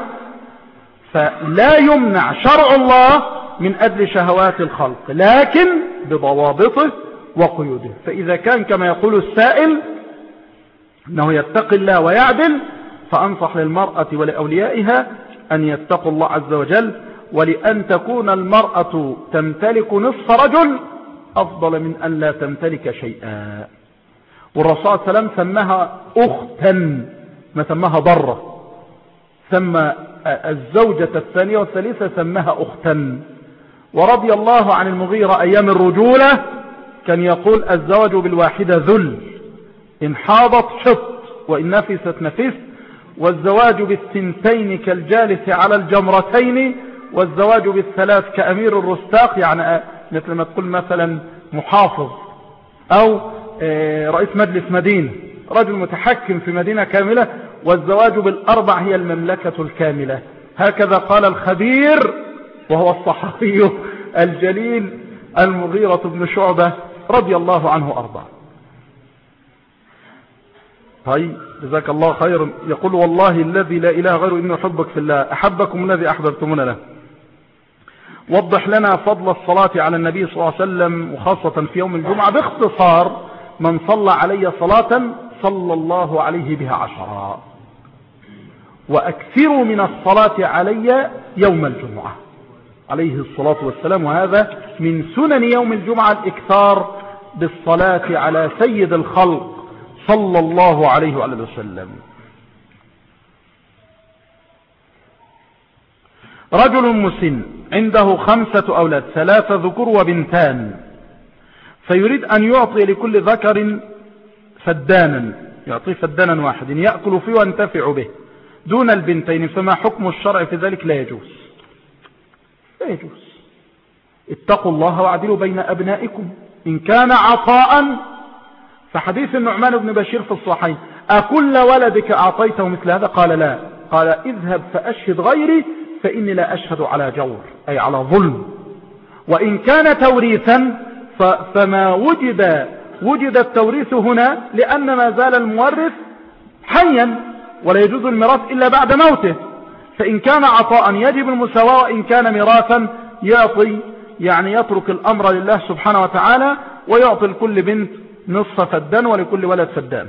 فلا يمنع شرع الله من أجل شهوات الخلق، لكن بضوابطه وقيوده. فإذا كان كما يقول السائل أنه يتقي الله ويعدل، فأنصح للمرأة ولأوليائها أن يتقوا الله عز وجل، ولأن تكون المرأة تمتلك نصف رجل أفضل من أن لا تمتلك شيئا. والرسول صلى الله عليه وسلم سماها أختا، ما سماها ضرة. سمى الزوجة الثانية والثالثة سماها أختا. ورضي الله عن المغيرة أيام الرجولة كان يقول الزواج بالواحدة ذل، إن حاضت حط وإن نفست نفست، والزواج بالثنتين كالجالس على الجمرتين، والزواج بالثلاث كأمير الرستاق، يعني مثل ما تقول مثلا محافظ أو رئيس مجلس مدينة، رجل متحكم في مدينة كاملة. والزواج بالأربع هي المملكة الكاملة. هكذا قال الخبير وهو الصحابي الجليل المغيرة بن شعبة رضي الله عنه أرضاه. طيب جزاك الله خيرا. يقول والله الذي لا إله غيره إني أحبك في الله، أحبكم الذي أحببتمنا له. وضح لنا فضل الصلاة على النبي صلى الله عليه وسلم، وخاصة في يوم الجمعة باختصار. من صلى علي صلاة صلى الله عليه بها عشرا، وأكثروا من الصلاة علي يوم الجمعة عليه الصلاة والسلام. وهذا من سنن يوم الجمعة الإكثار بالصلاة على سيد الخلق صلى الله عليه وآله وسلم. رجل مسن عنده خمسة أولاد، ثلاثة ذكور وبنتان، فيريد أن يعطي لكل ذكر فدانا، يعطي فدانا واحد يأكل فيه وينتفع به دون البنتين، فما حكم الشرع في ذلك؟ لا يجوز، لا يجوز. اتقوا الله واعدلوا بين أبنائكم إن كان عطاء. فحديث النعمان بن بشير في الصحيحين: أكل ولدك أعطيته مثل هذا؟ قال لا. قال اذهب فأشهد غيري فإني لا أشهد على جور، أي على ظلم. وإن كان توريثا فما وجد وجد التوريث هنا لأن ما زال المورث حيا، ولا يجوز الميراث إلا بعد موته. فإن كان عطاء يجب المساواة، وإن كان ميراثا يعطي يعني يترك الأمر لله سبحانه وتعالى ويعطي لكل بنت نصف فدان ولكل ولد فدان.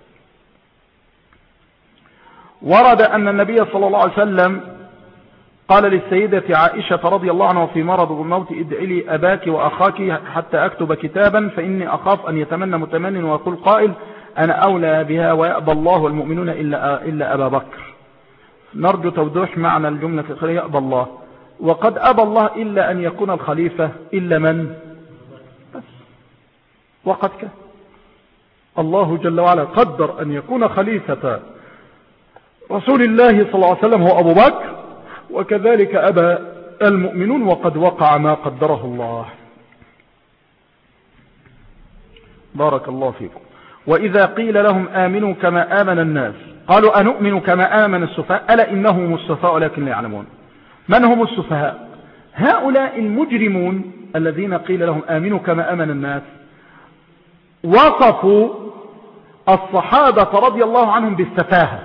ورد أن النبي صلى الله عليه وسلم قال للسيدة عائشة رضي الله عنها في مرض الموت: ادعي لي أباك وأخاك حتى أكتب كتابا، فإني أخاف أن يتمنى متمن ويقول قائل أنا أولى بها ويأبى الله والمؤمنون إلا, إلا أبا بكر. نرجو توضيح معنى الجملة الأخيرة يأبى الله، وقد أبى الله إلا أن يكون الخليفة إلا من بس، وقد كان الله جل وعلا قدر أن يكون خليفة رسول الله صلى الله عليه وسلم هو أبو بكر، وكذلك أبى المؤمنون وقد وقع ما قدره الله. بارك الله فيكم. وإذا قيل لهم آمنوا كما آمن الناس قالوا أنؤمن كما آمن السفهاء ألا إنهم السفهاء ولكن لا يعلمون. من هم السفهاء؟ هؤلاء المجرمون الذين قيل لهم آمنوا كما آمن الناس وصفوا الصحابة رضي الله عنهم بالسفاهة،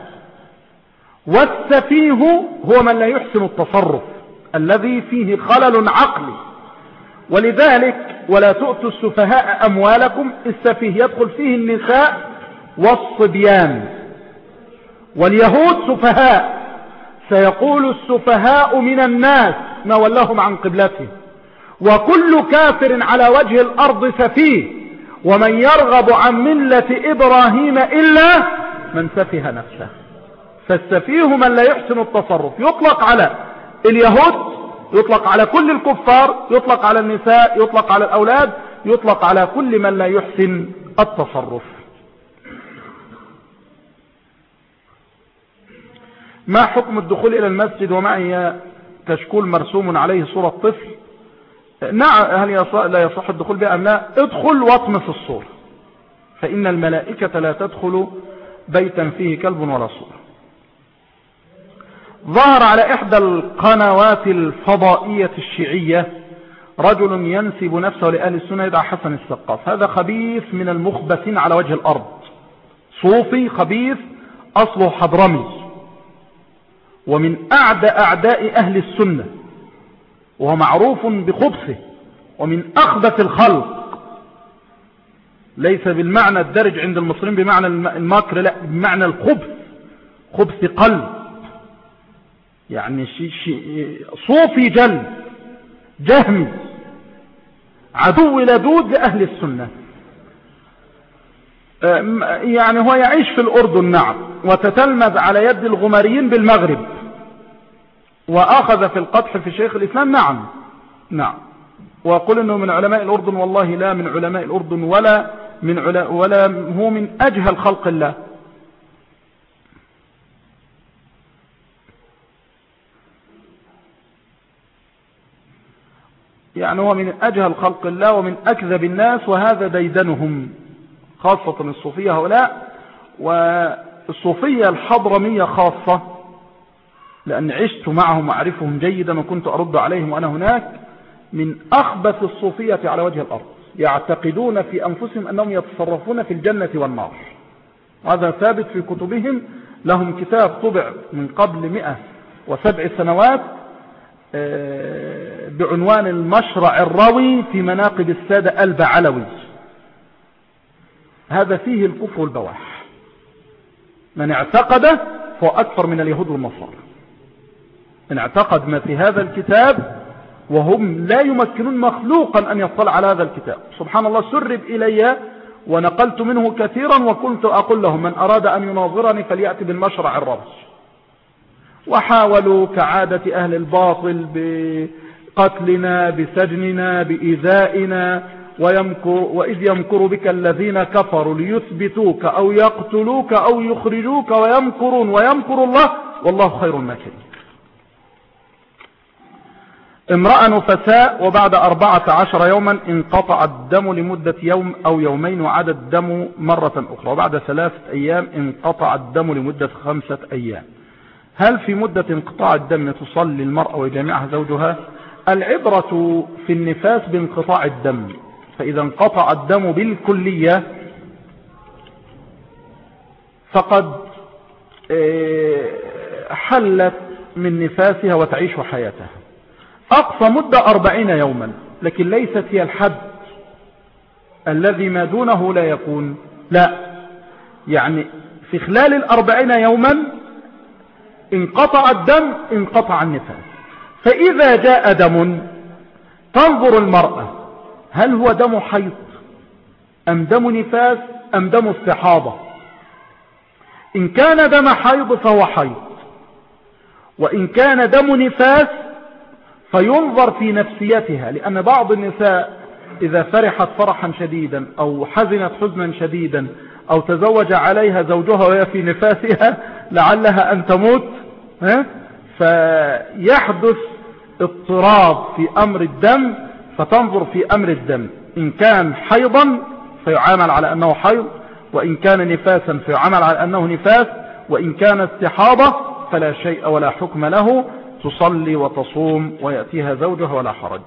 والسفيه هو من لا يحسن التصرف الذي فيه خلل عقلي. ولذلك ولا تؤتوا السفهاء أموالكم، السفيه يدخل فيه النساء والصبيان. واليهود سفهاء، سيقول السفهاء من الناس ما ولاهم عن قبلتهم، وكل كافر على وجه الأرض سفيه، ومن يرغب عن ملة إبراهيم إلا من سفه نفسه. فالسفيه من لا يحسن التصرف، يطلق على اليهود، يطلق على كل الكفار، يطلق على النساء، يطلق على الأولاد، يطلق على كل من لا يحسن التصرف. ما حكم الدخول إلى المسجد ومعي كشكول مرسوم عليه صورة طفل؟ نعم، هل يصح لا يصح الدخول بها أم لا؟ ادخل واطمس الصورة، فإن الملائكة لا تدخل بيتا فيه كلب ولا صورة. ظهر على إحدى القنوات الفضائية الشيعية رجل ينسب نفسه لأهل السنة يدعى حسن السقاف. هذا خبيث من المخبثين على وجه الأرض، صوفي خبيث أصله حضرمي، ومن أعداء أعداء أهل السنة، وهو معروف بخبثه، ومن أخبث الخلق، ليس بالمعنى الدرج عند المصريين بمعنى المكر، لا، بمعنى الخبث، خبث قلب، يعني شي شي صوفي جل جهمي عدو لدود لأهل السنة. يعني هو يعيش في الأردن، نعم، وتتلمذ على يد الغماريين بالمغرب، وأخذ في القدح في شيخ الإسلام، نعم نعم، وأقول أنه من علماء الأردن، والله لا من علماء الأردن ولا من علا ولا هو من أجهل خلق الله. يعني هو من أجهل خلق الله ومن أكذب الناس، وهذا ديدنهم، خاصة الصوفية هؤلاء، والصوفية الحضرمية خاصة، لأن عشت معهم وأعرفهم جيدا وكنت أرد عليهم وأنا هناك. من أخبث الصوفية على وجه الأرض، يعتقدون في أنفسهم أنهم يتصرفون في الجنة والنار، هذا ثابت في كتبهم. لهم كتاب طبع من قبل مئة وسبع سنوات بعنوان المشرع الروي في مناقب السادة البعلوي، هذا فيه الكفر والبواح. من اعتقد فهو أكثر من اليهود والنصارى، من اعتقد ما في هذا الكتاب، وهم لا يمكنون مخلوقا أن يطلع على هذا الكتاب. سبحان الله، سرب إلي ونقلت منه كثيرا، وكنت أقول لهم من أراد أن يناظرني فليأتي بالمشرع الروي. وحاولوا كعادة أهل الباطل بقتلنا، بسجننا، بإيذائنا، ويمكر وإذ يمكر بك الذين كفروا ليثبتوك أو يقتلوك أو يخرجوك ويمكرون ويمكر الله والله خير الماكرين. امرأة نفساء وبعد أربعة عشر يوما انقطع الدم لمدة يوم أو يومين وعاد الدم مرة أخرى، وبعد ثلاثة أيام انقطع الدم لمدة خمسة أيام. هل في مدة انقطاع الدم تصلي المرأة ويجامعها زوجها؟ العبرة في النفاس بانقطاع الدم، فإذا انقطع الدم بالكلية فقد حلت من نفاسها وتعيش حياتها. أقصى مدة أربعين يوما، لكن ليست هي الحد الذي ما دونه لا يكون، لا، يعني في خلال الأربعين يوما انقطع الدم انقطع النفاس. فإذا جاء دم تنظر المرأة هل هو دم حيض أم دم نفاس أم دم استحاضة. إن كان دم حيض فهو حيض، وإن كان دم نفاس فينظر في نفسيتها، لأن بعض النساء إذا فرحت فرحا شديدا أو حزنت حزنا شديدا أو تزوج عليها زوجها وهي في نفاسها لعلها أن تموت، فيحدث اضطراب في أمر الدم، فتنظر في أمر الدم، إن كان حيضا فيعامل على أنه حيض، وإن كان نفاسا فيعامل على أنه نفاس، وإن كان استحاضة فلا شيء ولا حكم له، تصلي وتصوم ويأتيها زوجها ولا حرج.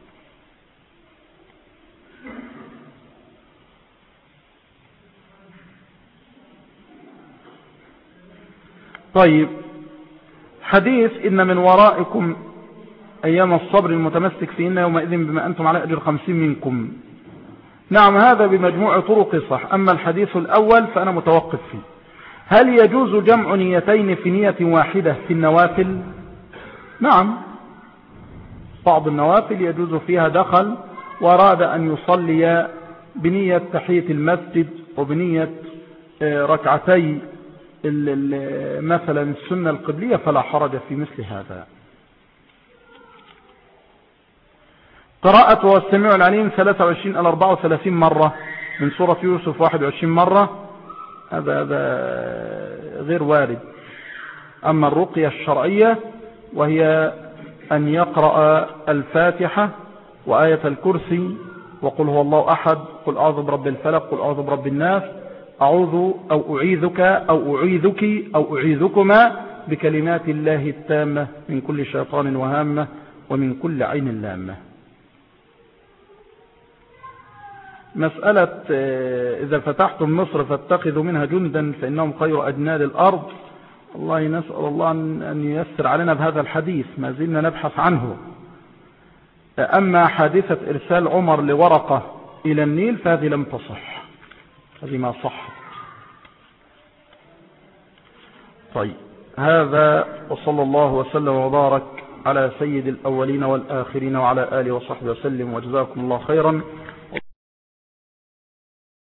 طيب، حديث إن من ورائكم أيام الصبر المتمسك فيهن يومئذ بما أنتم على أجر خمسين منكم. نعم، هذا بمجموع طرق صح. أما الحديث الأول فأنا متوقف فيه. هل يجوز جمع نيتين في نية واحدة في النوافل؟ نعم، بعض النوافل يجوز فيها دخل وأراد أن يصلي بنية تحية المسجد وبنية ركعتي مثلا السنة القبلية فلا حرج في مثل هذا. قراءة والسميع العليم ثلاثة وعشرين إلى أربعة وثلاثين مرة من سورة يوسف واحد وعشرين مرة، هذا هذا غير وارد. أما الرقية الشرعية وهي أن يقرأ الفاتحة وآية الكرسي وقل هو الله أحد، قل أعوذ برب الفلق، قل أعوذ برب الناس، أعوذ أو أعيذك أو أعيذك أو أعيذكما بكلمات الله التامة من كل شيطان وهامة ومن كل عين لامة. مسألة إذا فتحتم مصر فاتخذوا منها جندا فإنهم خير أجناد الأرض، الله نسأل الله أن ييسر علينا بهذا الحديث، ما زلنا نبحث عنه. أما حادثة إرسال عمر لورقة إلى النيل فهذه لم تصح، هذه ما صحت. طيب، هذا وصلى الله وسلم وبارك على سيد الأولين والآخرين وعلى آله وصحبه وسلم، وجزاكم الله خيرا.